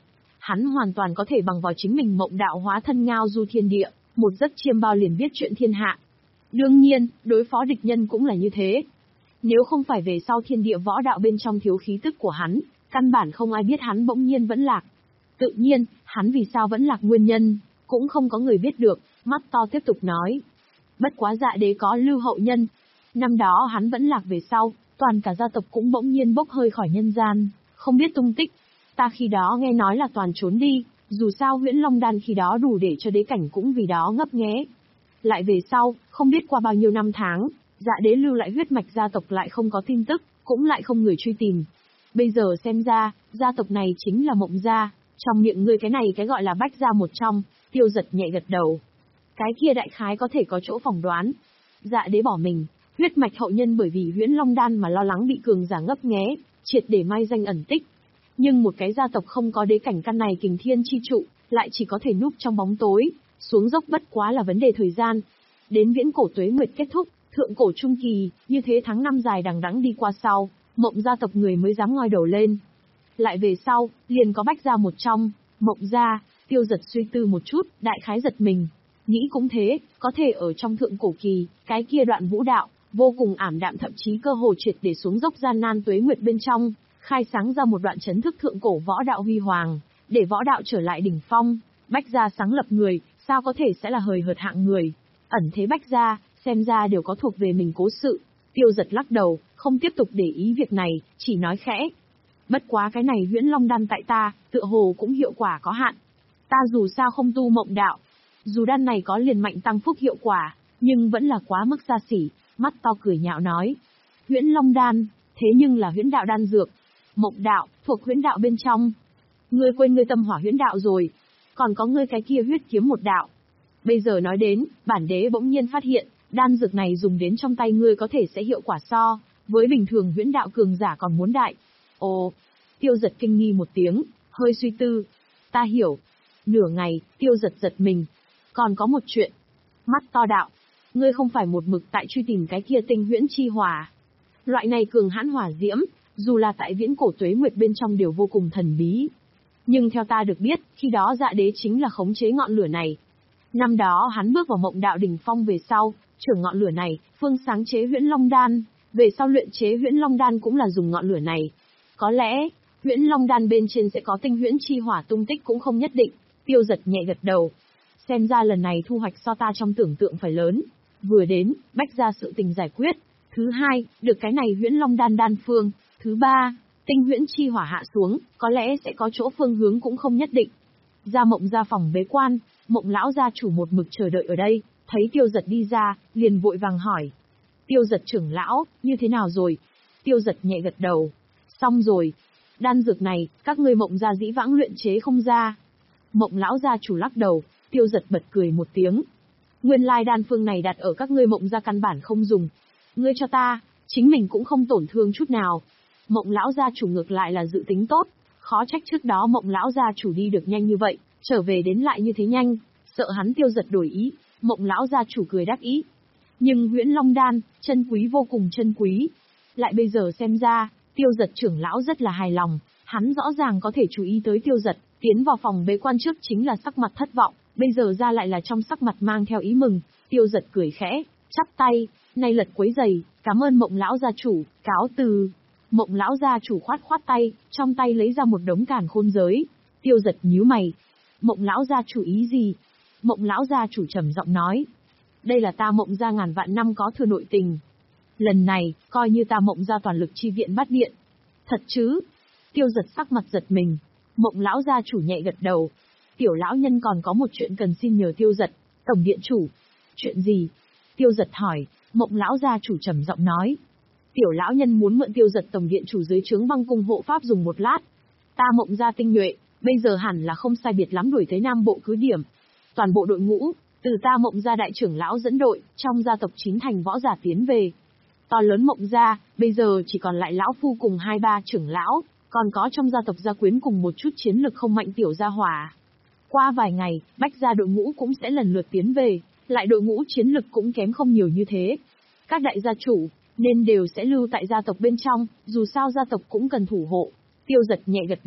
Hắn hoàn toàn có thể bằng vào chính mình mộng đạo hóa thân ngao du thiên địa, một giấc chiêm bao liền biết chuyện thiên hạ. Đương nhiên, đối phó địch nhân cũng là như thế. Nếu không phải về sau thiên địa võ đạo bên trong thiếu khí tức của hắn, căn bản không ai biết hắn bỗng nhiên vẫn lạc. Tự nhiên, hắn vì sao vẫn lạc nguyên nhân, cũng không có người biết được, mắt to tiếp tục nói. Bất quá dạ đế có lưu hậu nhân. Năm đó hắn vẫn lạc về sau, toàn cả gia tộc cũng bỗng nhiên bốc hơi khỏi nhân gian, không biết tung tích. Ta khi đó nghe nói là toàn trốn đi, dù sao huyễn long đan khi đó đủ để cho đế cảnh cũng vì đó ngấp nghé. Lại về sau, không biết qua bao nhiêu năm tháng, dạ đế lưu lại huyết mạch gia tộc lại không có tin tức, cũng lại không người truy tìm. Bây giờ xem ra, gia tộc này chính là Mộng gia, trong miệng ngươi cái này cái gọi là Bách gia một trong, Tiêu Giật nhẹ gật đầu. Cái kia đại khái có thể có chỗ phỏng đoán. Dạ đế bỏ mình, huyết mạch hậu nhân bởi vì huyễn long đan mà lo lắng bị cường giả ngấp nghé, triệt để mai danh ẩn tích. Nhưng một cái gia tộc không có đế cảnh căn này kình thiên chi trụ, lại chỉ có thể núp trong bóng tối, xuống dốc bất quá là vấn đề thời gian. Đến viễn cổ tuế nguyệt kết thúc, thượng cổ trung kỳ, như thế tháng năm dài đằng đẵng đi qua sau, Mộng gia tộc người mới dám ngoi đầu lên. Lại về sau, liền có Bách gia một trong, Mộng gia. Tiêu Giật suy tư một chút, đại khái giật mình. Nghĩ cũng thế, có thể ở trong thượng cổ kỳ, cái kia đoạn vũ đạo, vô cùng ảm đạm thậm chí cơ hồ triệt để xuống dốc gian nan tuế nguyệt bên trong, khai sáng ra một đoạn chấn thức thượng cổ võ đạo huy hoàng, để võ đạo trở lại đỉnh phong. Bách gia sáng lập người, sao có thể sẽ là hời hợt hạng người. Ẩn thế Bách gia, xem ra đều có thuộc về mình cố sự. Tiêu Giật lắc đầu, không tiếp tục để ý việc này, chỉ nói khẽ. Bất quá cái này huyễn long đan tại ta, tựa hồ cũng hiệu quả có hạn. Ta dù sao không tu mộng đạo. Dù đan này có liền mạnh tăng phúc hiệu quả, nhưng vẫn là quá mức xa xỉ, mắt to cười nhạo nói. Huyễn long đan, thế nhưng là huyễn đạo đan dược. Mộng đạo, thuộc huyễn đạo bên trong. Ngươi quên ngươi tâm hỏa huyễn đạo rồi. Còn có ngươi cái kia huyết kiếm một đạo. Bây giờ nói đến, bản đế bỗng nhiên phát hiện, đan dược này dùng đến trong tay ngươi có thể sẽ hiệu quả so, với bình thường huyễn đạo cường giả còn muốn đại. Ồ, Tiêu Giật kinh nghi một tiếng, hơi suy tư. Ta hiểu. Nửa ngày, Tiêu Giật giật mình. Còn có một chuyện. Mắt to đạo. Ngươi không phải một mực tại truy tìm cái kia tinh huyễn chi hỏa. Loại này cường hãn hỏa diễm, dù là tại viễn cổ tuế nguyệt bên trong đều vô cùng thần bí. Nhưng theo ta được biết, khi đó dạ đế chính là khống chế ngọn lửa này. Năm đó hắn bước vào mộng đạo đỉnh phong về sau, trưởng ngọn lửa này, phương sáng chế huyễn long đan, về sau luyện chế huyễn long đan cũng là dùng ngọn lửa này. Có lẽ, huyễn long đan bên trên sẽ có tinh huyễn chi hỏa tung tích cũng không nhất định. Tiêu Giật nhẹ gật đầu. Xem ra lần này thu hoạch so ta trong tưởng tượng phải lớn. Vừa đến, Bách gia sự tình giải quyết. Thứ hai, được cái này huyễn long đan đan phương. Thứ ba, tinh huyễn chi hỏa hạ xuống, có lẽ sẽ có chỗ phương hướng cũng không nhất định. Ra Mộng gia phòng bế quan, Mộng lão gia chủ một mực chờ đợi ở đây, thấy Tiêu Giật đi ra, liền vội vàng hỏi. Tiêu Giật trưởng lão, như thế nào rồi? Tiêu Giật nhẹ gật đầu. Xong rồi. Đan dược này, các ngươi Mộng gia dĩ vãng luyện chế không ra. Mộng lão gia chủ lắc đầu, Tiêu Giật bật cười một tiếng. Nguyên lai đan phương này đặt ở các ngươi Mộng gia căn bản không dùng. Ngươi cho ta, chính mình cũng không tổn thương chút nào. Mộng lão gia chủ ngược lại là dự tính tốt, khó trách trước đó Mộng lão gia chủ đi được nhanh như vậy, trở về đến lại như thế nhanh, sợ hắn Tiêu Giật đổi ý. Mộng lão gia chủ cười đắc ý. Nhưng huyễn long đan, chân quý vô cùng chân quý. Lại bây giờ xem ra, Tiêu Giật trưởng lão rất là hài lòng, hắn rõ ràng có thể chú ý tới Tiêu Giật, tiến vào phòng bế quan trước chính là sắc mặt thất vọng, bây giờ ra lại là trong sắc mặt mang theo ý mừng. Tiêu Giật cười khẽ, chắp tay, nay lật quấy giày, cảm ơn Mộng lão gia chủ, cáo từ. Mộng lão gia chủ khoát khoát tay, trong tay lấy ra một đống càn khôn giới. Tiêu Giật nhíu mày. Mộng lão gia chủ ý gì? Mộng lão gia chủ trầm giọng nói. Đây là ta Mộng gia ngàn vạn năm có thừa nội tình. Lần này, coi như ta Mộng gia toàn lực chi viện bắt điện. Thật chứ? Tiêu Giật sắc mặt giật mình. Mộng lão gia chủ nhẹ gật đầu. Tiểu lão nhân còn có một chuyện cần xin nhờ Tiêu Giật. Tổng điện chủ. Chuyện gì? Tiêu Giật hỏi. Mộng lão gia chủ trầm giọng nói. Tiểu lão nhân muốn mượn Tiêu Giật tổng điện chủ dưới trướng băng cung hộ pháp dùng một lát. Ta Mộng gia tinh nhuệ, bây giờ hẳn là không sai biệt lắm đuổi tới Nam Bộ cứ điểm. Toàn bộ đội ngũ, từ ta Mộng gia đại trưởng lão dẫn đội, trong gia tộc chín thành võ giả tiến về. To lớn Mộng gia, bây giờ chỉ còn lại lão phu cùng hai ba trưởng lão, còn có trong gia tộc gia quyến cùng một chút chiến lực không mạnh tiểu gia hỏa. Qua vài ngày, Bách gia đội ngũ cũng sẽ lần lượt tiến về, lại đội ngũ chiến lực cũng kém không nhiều như thế. Các đại gia chủ, nên đều sẽ lưu tại gia tộc bên trong, dù sao gia tộc cũng cần thủ hộ. Tiêu Giật nhẹ gật đầu,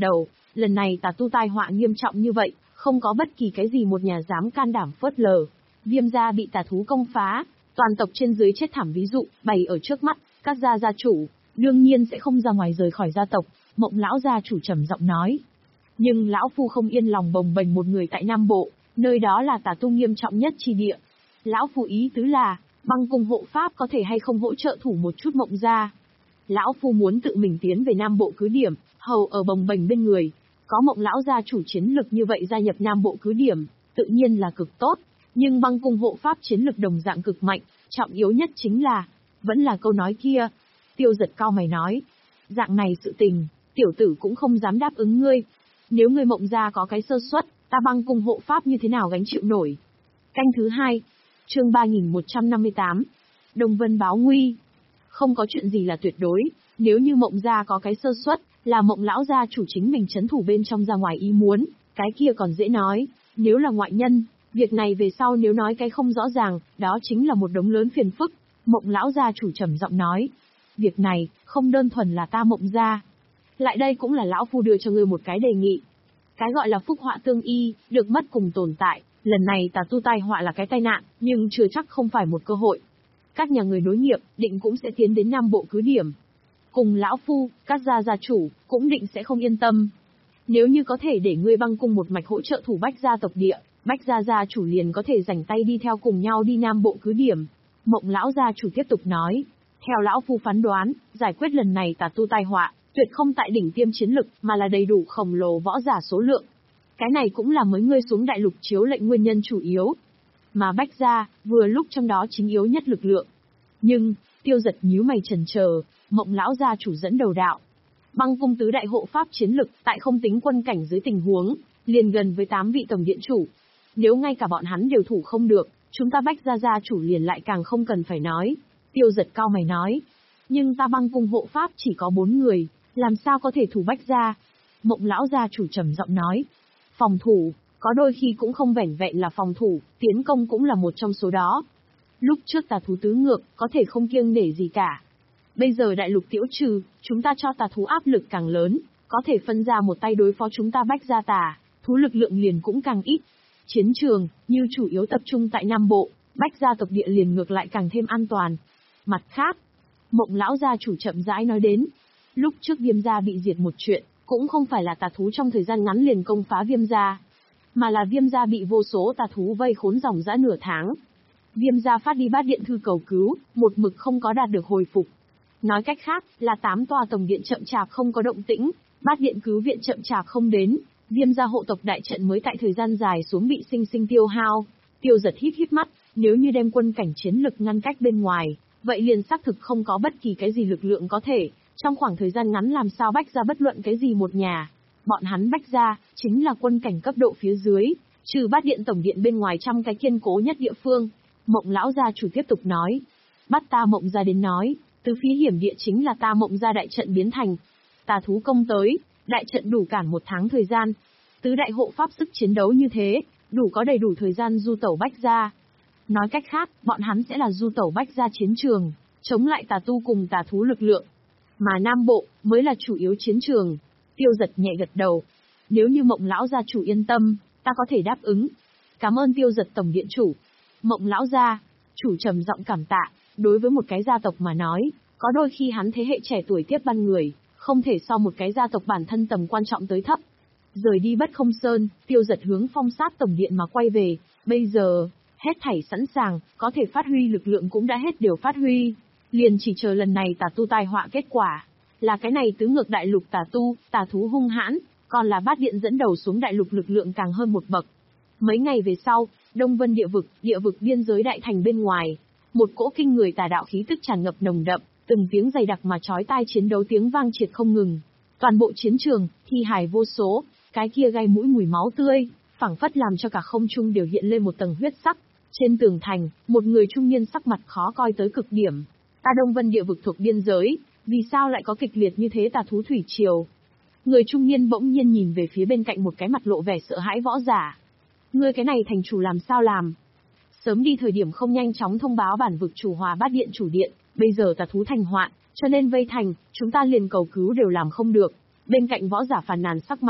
lần này tà tu tai họa nghiêm trọng như vậy, không có bất kỳ cái gì một nhà dám can đảm phớt lờ. Viêm gia bị tà thú công phá, toàn tộc trên dưới chết thảm ví dụ, bày ở trước mắt, các gia gia chủ, đương nhiên sẽ không ra ngoài rời khỏi gia tộc, Mộng lão gia chủ trầm giọng nói. Nhưng lão phu không yên lòng bồng bềnh một người tại Nam Bộ, nơi đó là tà tu nghiêm trọng nhất chi địa. Lão phu ý tứ là, băng cung hộ pháp có thể hay không hỗ trợ thủ một chút Mộng gia. Lão phu muốn tự mình tiến về Nam Bộ cứ điểm, hầu ở bồng bềnh bên người. Có Mộng lão gia chủ chiến lực như vậy gia nhập Nam Bộ cứ điểm, tự nhiên là cực tốt. Nhưng băng cung hộ pháp chiến lực đồng dạng cực mạnh, trọng yếu nhất chính là, vẫn là câu nói kia. Tiêu Giật cao mày nói, dạng này sự tình, tiểu tử cũng không dám đáp ứng ngươi. Nếu ngươi Mộng gia có cái sơ suất, ta băng cung hộ pháp như thế nào gánh chịu nổi. Canh thứ hai, chương ba nghìn một trăm năm mươi tám, Đông Vân báo nguy. Không có chuyện gì là tuyệt đối, nếu như Mộng gia có cái sơ suất, là Mộng lão gia chủ chính mình trấn thủ bên trong ra ngoài ý muốn, cái kia còn dễ nói, nếu là ngoại nhân, việc này về sau nếu nói cái không rõ ràng, đó chính là một đống lớn phiền phức. Mộng lão gia chủ trầm giọng nói, việc này, không đơn thuần là ta Mộng gia. Lại đây cũng là lão phu đưa cho ngươi một cái đề nghị. Cái gọi là phúc họa tương y, được mất cùng tồn tại, lần này tà tu tai họa là cái tai nạn, nhưng chưa chắc không phải một cơ hội. Các nhà người nối nghiệp, định cũng sẽ tiến đến Nam Bộ cứ điểm. Cùng lão phu, các gia gia chủ, cũng định sẽ không yên tâm. Nếu như có thể để ngươi băng cung một mạch hỗ trợ thủ Bách gia tộc địa, Bách gia gia chủ liền có thể rảnh tay đi theo cùng nhau đi Nam Bộ cứ điểm. Mộng lão gia chủ tiếp tục nói, theo lão phu phán đoán, giải quyết lần này tà tu tai họa, tuyệt không tại đỉnh tiêm chiến lực, mà là đầy đủ khổng lồ võ giả số lượng. Cái này cũng là mới ngươi xuống đại lục chiếu lệnh nguyên nhân chủ yếu. Mà Bách gia, vừa lúc trong đó chính yếu nhất lực lượng. Nhưng, Tiêu Giật nhíu mày chần chờ, Mộng lão gia chủ dẫn đầu đạo. Băng cung tứ đại hộ pháp chiến lực, tại không tính quân cảnh dưới tình huống, liền gần với tám vị tổng điện chủ. Nếu ngay cả bọn hắn đều thủ không được, chúng ta Bách gia gia chủ liền lại càng không cần phải nói. Tiêu Giật cao mày nói. Nhưng ta băng cung hộ pháp chỉ có bốn người, làm sao có thể thủ Bách gia? Mộng lão gia chủ trầm giọng nói. Phòng thủ, có đôi khi cũng không vẻn vẹn là phòng thủ, tiến công cũng là một trong số đó. Lúc trước tà thú tứ ngược, có thể không kiêng nể gì cả. Bây giờ đại lục tiễu trừ, chúng ta cho tà thú áp lực càng lớn, có thể phân ra một tay đối phó chúng ta Bách gia tà, thú lực lượng liền cũng càng ít. Chiến trường, như chủ yếu tập trung tại Nam Bộ, Bách gia tộc địa liền ngược lại càng thêm an toàn. Mặt khác, Mộng lão gia chủ chậm rãi nói đến, lúc trước Viêm gia bị diệt một chuyện, cũng không phải là tà thú trong thời gian ngắn liền công phá Viêm gia, mà là Viêm gia bị vô số tà thú vây khốn dòng dã nửa tháng. Viêm gia phát đi bát điện thư cầu cứu, một mực không có đạt được hồi phục. Nói cách khác, là tám tòa tổng điện chậm chạp không có động tĩnh, bát điện cứu viện chậm chạp không đến, Viêm gia hộ tộc đại trận mới tại thời gian dài xuống bị sinh sinh tiêu hao. Tiêu Giật híp híp mắt, nếu như đem quân cảnh chiến lực ngăn cách bên ngoài, vậy liền xác thực không có bất kỳ cái gì lực lượng có thể, trong khoảng thời gian ngắn làm sao Bách gia bất luận cái gì một nhà. Bọn hắn Bách gia, chính là quân cảnh cấp độ phía dưới, trừ bát điện tổng điện bên ngoài trăm cái kiên cố nhất địa phương. Mộng lão gia chủ tiếp tục nói, bắt ta Mộng gia đến nói, tứ phía hiểm địa chính là ta Mộng gia đại trận biến thành. Tà thú công tới, đại trận đủ cản một tháng thời gian. Tứ đại hộ pháp sức chiến đấu như thế, đủ có đầy đủ thời gian du tẩu Bách gia. Nói cách khác, bọn hắn sẽ là du tẩu Bách gia chiến trường, chống lại tà tu cùng tà thú lực lượng. Mà Nam Bộ, mới là chủ yếu chiến trường. Tiêu Giật nhẹ gật đầu. Nếu như Mộng lão gia chủ yên tâm, ta có thể đáp ứng. Cảm ơn Tiêu Giật tổng điện chủ. Mộng lão gia chủ trầm giọng cảm tạ, đối với một cái gia tộc mà nói, có đôi khi hắn thế hệ trẻ tuổi tiếp ban người, không thể so một cái gia tộc bản thân tầm quan trọng tới thấp. Rời đi Bất Không Sơn, Tiêu Giật hướng Phong Sát tổng điện mà quay về, bây giờ, hết thảy sẵn sàng, có thể phát huy lực lượng cũng đã hết đều phát huy, liền chỉ chờ lần này tà tu tai họa kết quả, là cái này tứ ngược đại lục tà tu, tà thú hung hãn, còn là bát điện dẫn đầu xuống đại lục lực lượng càng hơn một bậc. Mấy ngày về sau, Đông Vân địa vực, địa vực biên giới đại thành bên ngoài, một cỗ kinh người tà đạo khí tức tràn ngập nồng đậm, từng tiếng dày đặc mà chói tai chiến đấu tiếng vang triệt không ngừng. Toàn bộ chiến trường, thi hài vô số, cái kia gai mũi mùi máu tươi, phảng phất làm cho cả không trung đều hiện lên một tầng huyết sắc. Trên tường thành, một người trung niên sắc mặt khó coi tới cực điểm. Ta Đông Vân địa vực thuộc biên giới, vì sao lại có kịch liệt như thế tà thú thủy triều? Người trung niên bỗng nhiên nhìn về phía bên cạnh một cái mặt lộ vẻ sợ hãi võ giả. Ngươi cái này thành chủ làm sao làm? Sớm đi thời điểm không nhanh chóng thông báo bản vực chủ Hòa Bát điện chủ điện, bây giờ tà thú thành hoạn, cho nên vây thành, chúng ta liền cầu cứu đều làm không được. Bên cạnh võ giả phàn nàn sắc mặt.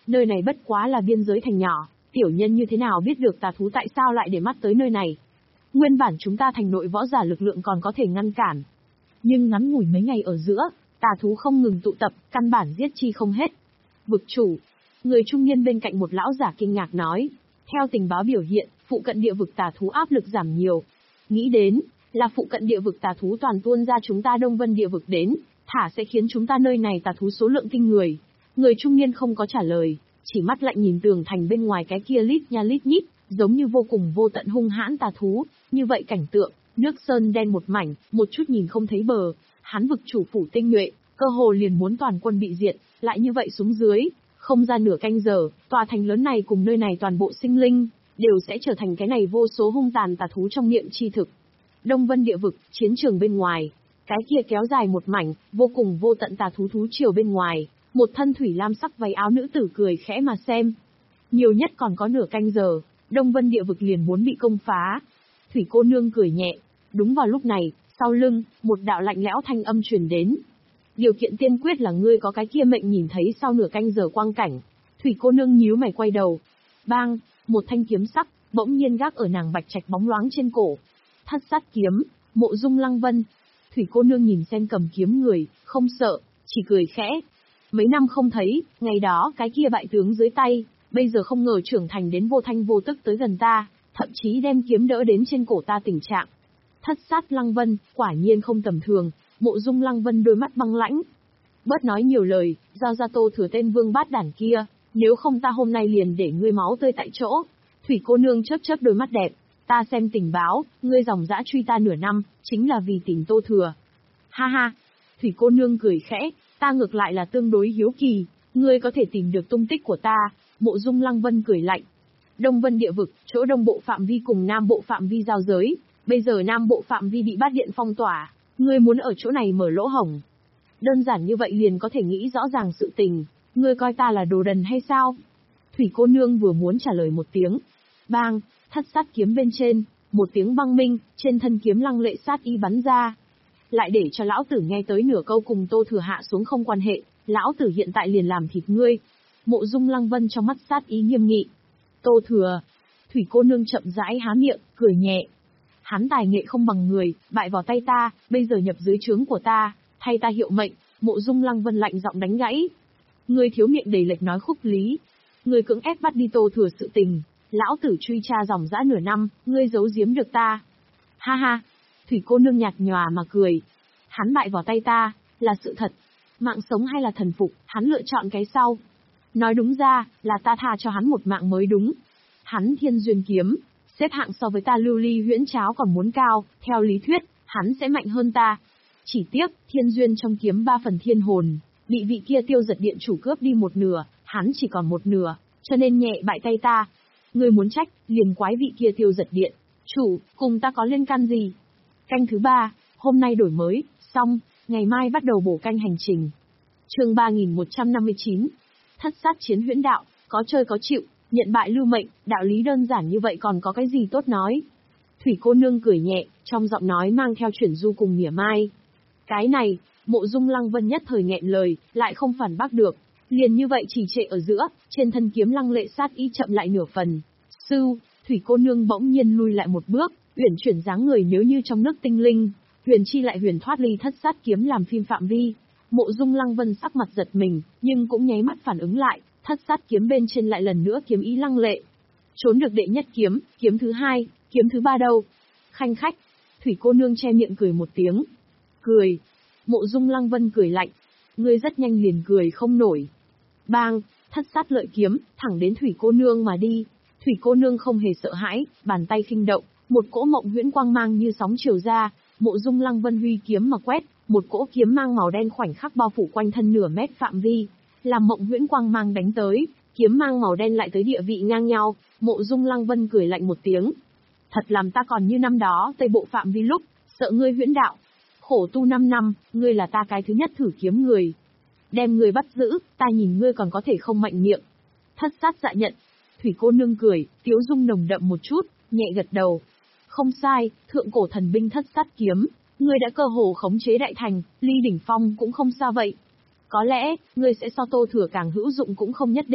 nơi này bất quá là biên giới thành nhỏ, tiểu nhân như thế nào biết được tà thú tại sao lại để mắt tới nơi này. Nguyên bản chúng ta thành nội võ giả lực lượng còn có thể ngăn cản. Nhưng ngắn ngủi mấy ngày ở giữa, tà thú không ngừng tụ tập, căn bản giết chi không hết. Vực chủ, người trung niên bên cạnh một lão giả kinh ngạc nói, theo tình báo biểu hiện, phụ cận địa vực tà thú áp lực giảm nhiều. Nghĩ đến, là phụ cận địa vực tà thú toàn tuôn ra chúng ta Đông Vân địa vực đến, thả sẽ khiến chúng ta nơi này tà thú số lượng kinh người. Người trung niên không có trả lời, chỉ mắt lạnh nhìn tường thành bên ngoài cái kia lít nha lít nhít, giống như vô cùng vô tận hung hãn tà thú, như vậy cảnh tượng, nước sơn đen một mảnh, một chút nhìn không thấy bờ, hắn vực chủ phủ tinh nhuệ, cơ hồ liền muốn toàn quân bị diệt, lại như vậy xuống dưới, không ra nửa canh giờ, tòa thành lớn này cùng nơi này toàn bộ sinh linh, đều sẽ trở thành cái này vô số hung tàn tà thú trong niệm chi thực. Đông Vân địa vực, chiến trường bên ngoài, cái kia kéo dài một mảnh, vô cùng vô tận tà thú thú triều bên ngoài, một thân thủy lam sắc váy áo nữ tử cười khẽ mà xem. Nhiều nhất còn có nửa canh giờ, Đông Vân địa vực liền muốn bị công phá. Thủy cô nương cười nhẹ, đúng vào lúc này, sau lưng, một đạo lạnh lẽo thanh âm truyền đến. Điều kiện tiên quyết là ngươi có cái kia mệnh nhìn thấy sau nửa canh giờ quang cảnh. Thủy cô nương nhíu mày quay đầu. Bang, một thanh kiếm sắc, bỗng nhiên gác ở nàng bạch trạch bóng loáng trên cổ. Thất sát kiếm, Mộ Dung Lăng Vân. Thủy cô nương nhìn xem cầm kiếm người, không sợ, chỉ cười khẽ. Mấy năm không thấy, ngày đó cái kia bại tướng dưới tay, bây giờ không ngờ trưởng thành đến vô thanh vô tức tới gần ta, thậm chí đem kiếm đỡ đến trên cổ ta tình trạng. Thất sát Lăng Vân, quả nhiên không tầm thường. Mộ Dung Lăng Vân đôi mắt băng lãnh. Bớt nói nhiều lời, giao ra Tô Thừa tên vương bát đản kia, nếu không ta hôm nay liền để ngươi máu tươi tại chỗ. Thủy cô nương chớp chớp đôi mắt đẹp, ta xem tình báo, ngươi dòng dã truy ta nửa năm, chính là vì tìm Tô Thừa. Ha ha, Thủy cô nương cười khẽ, ta ngược lại là tương đối hiếu kỳ, ngươi có thể tìm được tung tích của ta. Mộ Dung Lăng Vân cười lạnh. Đông Vân địa vực, chỗ đông bộ phạm vi cùng nam bộ phạm vi giao giới, bây giờ nam bộ phạm vi bị bát điện phong tỏa. Ngươi muốn ở chỗ này mở lỗ hổng. Đơn giản như vậy liền có thể nghĩ rõ ràng sự tình, ngươi coi ta là đồ đần hay sao? Thủy cô nương vừa muốn trả lời một tiếng. Bang, thất sát kiếm bên trên, một tiếng băng minh, trên thân kiếm lăng lệ sát y bắn ra. Lại để cho lão tử nghe tới nửa câu cùng Tô Thừa hạ xuống không quan hệ, lão tử hiện tại liền làm thịt ngươi. Mộ Dung Lăng Vân trong mắt sát ý nghiêm nghị. Tô Thừa. Thủy cô nương chậm rãi há miệng, cười nhẹ. Hắn tài nghệ không bằng người, bại vào tay ta, bây giờ nhập dưới trướng của ta, thay ta hiệu mệnh. Mộ Dung Lăng Vân lạnh giọng đánh gãy. Ngươi thiếu miệng đầy lệch nói khúc lý. Ngươi cưỡng ép bắt đi Tô Thừa sự tình, lão tử truy tra dòng dã nửa năm, ngươi giấu giếm được ta. Ha ha, Thủy cô nương nhạt nhòa mà cười. Hắn bại vào tay ta, là sự thật. Mạng sống hay là thần phục, hắn lựa chọn cái sau. Nói đúng ra, là ta tha cho hắn một mạng mới đúng. Hắn thiên duyên kiếm, xếp hạng so với ta lưu ly huyễn cháo còn muốn cao, theo lý thuyết, hắn sẽ mạnh hơn ta. Chỉ tiếc, thiên duyên trong kiếm ba phần thiên hồn, bị vị kia tiêu giật điện chủ cướp đi một nửa, hắn chỉ còn một nửa, cho nên nhẹ bại tay ta. Ngươi muốn trách, liền quái vị kia tiêu giật điện chủ, cùng ta có liên can gì? Canh thứ ba, hôm nay đổi mới, xong, ngày mai bắt đầu bổ canh hành trình. Chương ba nghìn một trăm năm mươi chín, thất sát chiến huyễn đạo, có chơi có chịu, nhận bại lưu mệnh, đạo lý đơn giản như vậy còn có cái gì tốt nói. Thủy cô nương cười nhẹ, trong giọng nói mang theo chuyển du cùng mỉa mai. Cái này, Mộ Dung Lăng Vân nhất thời nghẹn lời, lại không phản bác được, liền như vậy chỉ trệ ở giữa, trên thân kiếm lăng lệ sát ý chậm lại nửa phần. Sư, Thủy cô nương bỗng nhiên lui lại một bước, uyển chuyển dáng người nếu như trong nước tinh linh, huyền chi lại huyền thoát ly thất sát kiếm làm phim phạm vi. Mộ Dung Lăng Vân sắc mặt giật mình, nhưng cũng nháy mắt phản ứng lại, thất sát kiếm bên trên lại lần nữa kiếm ý lăng lệ. Trốn được đệ nhất kiếm, kiếm thứ hai, kiếm thứ ba đâu? Khanh khách, Thủy cô nương che miệng cười một tiếng. Cười. Mộ Dung Lăng Vân cười lạnh. Ngươi rất nhanh liền cười không nổi. Bang, thất sát lợi kiếm, thẳng đến Thủy cô nương mà đi. Thủy cô nương không hề sợ hãi, bàn tay khinh động, một cỗ mộng huyễn quang mang như sóng chiều ra, Mộ Dung Lăng Vân huy kiếm mà quét, một cỗ kiếm mang màu đen khoảnh khắc bao phủ quanh thân nửa mét phạm vi, làm mộng huyễn quang mang đánh tới, kiếm mang màu đen lại tới địa vị ngang nhau. Mộ Dung Lăng Vân cười lạnh một tiếng. Thật làm ta còn như năm đó tây bộ phạm vi lúc, sợ ngươi huyễn đạo. Khổ tu năm năm, ngươi là ta cái thứ nhất thử kiếm người. Đem ngươi bắt giữ, ta nhìn ngươi còn có thể không mạnh miệng. Thất sát dạ nhận. Thủy cô nương cười, tiếu dung nồng đậm một chút, nhẹ gật đầu. Không sai, thượng cổ thần binh thất sát kiếm, ngươi đã cơ hồ khống chế đại thành, ly đỉnh phong cũng không sao vậy. Có lẽ, ngươi sẽ so Tô Thừa càng hữu dụng cũng không nhất định.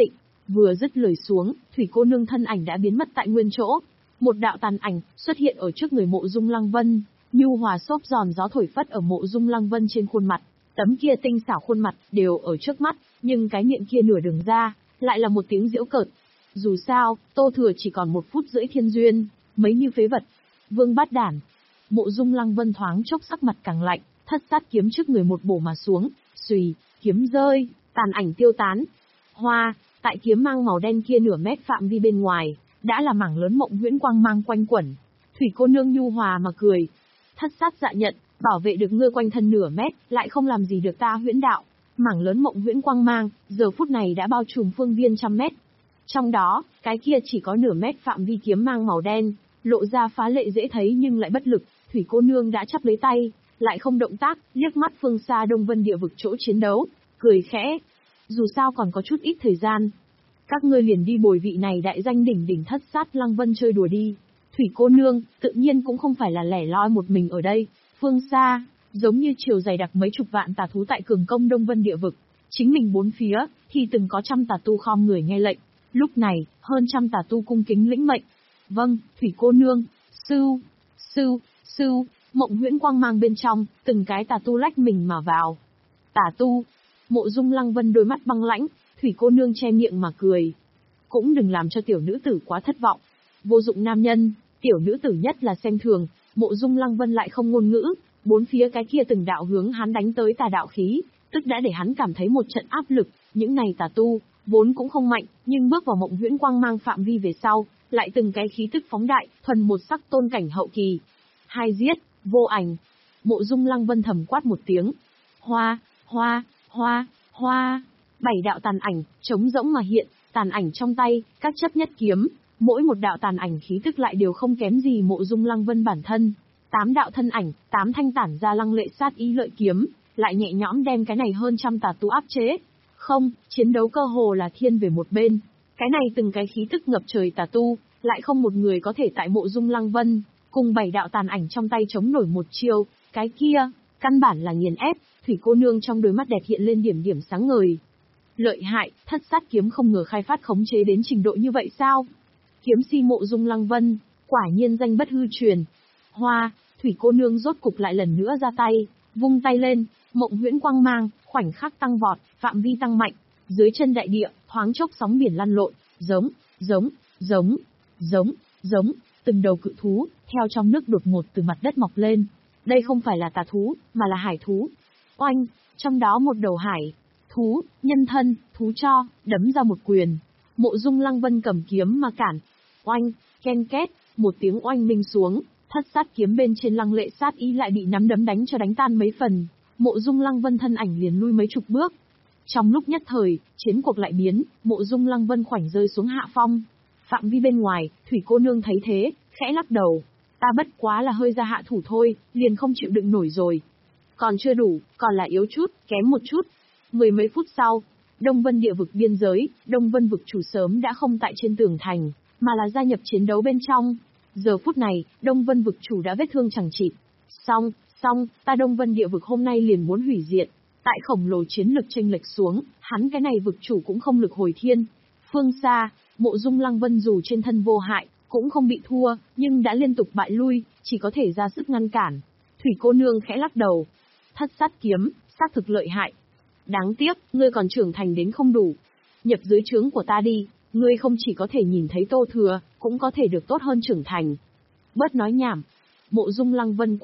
Vừa dứt lời xuống, Thủy cô nương thân ảnh đã biến mất tại nguyên chỗ. Một đạo tàn ảnh xuất hiện ở trước người Mộ Dung Lăng Vân, nhu hòa xốp giòn gió thổi phất ở Mộ Dung Lăng Vân trên khuôn mặt. Tấm kia tinh xảo khuôn mặt đều ở trước mắt, nhưng cái miệng kia nửa đường ra, lại là một tiếng giễu cợt. Dù sao, Tô Thừa chỉ còn một phút rưỡi thiên duyên, mấy như phế vật. Vương bát đản. Mộ Dung Lăng Vân thoáng chốc sắc mặt càng lạnh, thất sát kiếm trước người một bổ mà xuống, xùy, kiếm rơi, tàn ảnh tiêu tán. Hoa, tại kiếm mang màu đen kia nửa mét phạm vi bên ngoài, đã là mảng lớn mộng huyễn quang mang quanh quẩn. Thủy cô nương nhu hòa mà cười. Thất sát dạ nhận, bảo vệ được ngươi quanh thân nửa mét, lại không làm gì được ta huyễn đạo. Mảng lớn mộng huyễn quang mang, giờ phút này đã bao trùm phương viên trăm mét. Trong đó, cái kia chỉ có nửa mét phạm vi kiếm mang màu đen, lộ ra phá lệ dễ thấy nhưng lại bất lực. Thủy cô nương đã chắp lấy tay, lại không động tác, liếc mắt phương xa Đông Vân địa vực chỗ chiến đấu, cười khẽ. Dù sao còn có chút ít thời gian, các ngươi liền đi bồi vị này đại danh đỉnh đỉnh thất sát Lăng Vân chơi đùa đi. Thủy cô nương, tự nhiên cũng không phải là lẻ loi một mình ở đây, phương xa, giống như chiều dày đặc mấy chục vạn tà thú tại cường công Đông Vân địa vực, chính mình bốn phía, thì từng có trăm tà tu khom người nghe lệnh, lúc này, hơn trăm tà tu cung kính lĩnh mệnh. Vâng, Thủy cô nương, sưu, sưu, sưu, mộng huyễn quang mang bên trong, từng cái tà tu lách mình mà vào. Tà tu, Mộ Dung Lăng Vân đôi mắt băng lãnh, Thủy cô nương che miệng mà cười. Cũng đừng làm cho tiểu nữ tử quá thất vọng. Vô dụng nam nhân, tiểu nữ tử nhất là xem thường. Mộ Dung Lăng Vân lại không ngôn ngữ, bốn phía cái kia từng đạo hướng hắn đánh tới tà đạo khí, tức đã để hắn cảm thấy một trận áp lực. Những này tà tu, vốn cũng không mạnh, nhưng bước vào mộng huyễn quang mang phạm vi về sau, lại từng cái khí tức phóng đại, thuần một sắc tôn cảnh hậu kỳ. Hai giết, vô ảnh. Mộ Dung Lăng Vân thầm quát một tiếng. Hoa, hoa, hoa, hoa. Bảy đạo tàn ảnh, trống rỗng mà hiện, tàn ảnh trong tay, các chấp nhất kiếm, mỗi một đạo tàn ảnh khí tức lại đều không kém gì Mộ Dung Lăng Vân bản thân. Tám đạo thân ảnh, tám thanh tản ra lăng lệ sát ý lợi kiếm, lại nhẹ nhõm đem cái này hơn trăm tà tu áp chế. Không, chiến đấu cơ hồ là thiên về một bên. Cái này từng cái khí tức ngập trời tà tu, lại không một người có thể tại Mộ Dung Lăng Vân, cùng bảy đạo tàn ảnh trong tay chống nổi một chiêu, cái kia, căn bản là nghiền ép. Thủy cô nương trong đôi mắt đẹp hiện lên điểm điểm sáng ngời. Lợi hại, thất sát kiếm không ngờ khai phát khống chế đến trình độ như vậy sao? Kiếm si Mộ Dung Lăng Vân, quả nhiên danh bất hư truyền. Hoa, Thủy cô nương rốt cục lại lần nữa ra tay, vung tay lên, mộng huyễn quang mang, khoảnh khắc tăng vọt, phạm vi tăng mạnh, dưới chân đại địa, thoáng chốc sóng biển lăn lộn, giống, giống, giống, giống, giống, từng đầu cự thú, theo trong nước đột ngột từ mặt đất mọc lên. Đây không phải là tà thú, mà là hải thú. Oanh, trong đó một đầu hải thú, nhân thân, thú cho, đấm ra một quyền. Mộ Dung Lăng Vân cầm kiếm mà cản. Oanh, ken két, một tiếng oanh minh xuống, thất sát kiếm bên trên lăng lệ sát ý lại bị nắm đấm đánh cho đánh tan mấy phần. Mộ Dung Lăng Vân thân ảnh liền lui mấy chục bước. Trong lúc nhất thời, chiến cuộc lại biến, Mộ Dung Lăng Vân khoảnh rơi xuống hạ phong. Phạm vi bên ngoài, Thủy cô nương thấy thế, khẽ lắc đầu. Ta bất quá là hơi ra hạ thủ thôi, liền không chịu đựng nổi rồi. Còn chưa đủ, còn là yếu chút, kém một chút. Mười mấy phút sau, Đông Vân địa vực biên giới, Đông Vân vực chủ sớm đã không tại trên tường thành, mà là gia nhập chiến đấu bên trong. Giờ phút này, Đông Vân vực chủ đã vết thương chẳng chịt. Xong, xong, ta Đông Vân địa vực hôm nay liền muốn hủy diệt. Tại khổng lồ chiến lực chênh lệch xuống, hắn cái này vực chủ cũng không lực hồi thiên. Phương xa, Mộ Dung Lăng Vân dù trên thân vô hại, cũng không bị thua, nhưng đã liên tục bại lui, chỉ có thể ra sức ngăn cản. Thủy cô nương khẽ lắc đầu. Thất sát kiếm, xác thực lợi hại. Đáng tiếc, ngươi còn trưởng thành đến không đủ. Nhập dưới trướng của ta đi, ngươi không chỉ có thể nhìn thấy Tô Thừa, cũng có thể được tốt hơn trưởng thành. Bớt nói nhảm. Mộ Dung Lăng Vân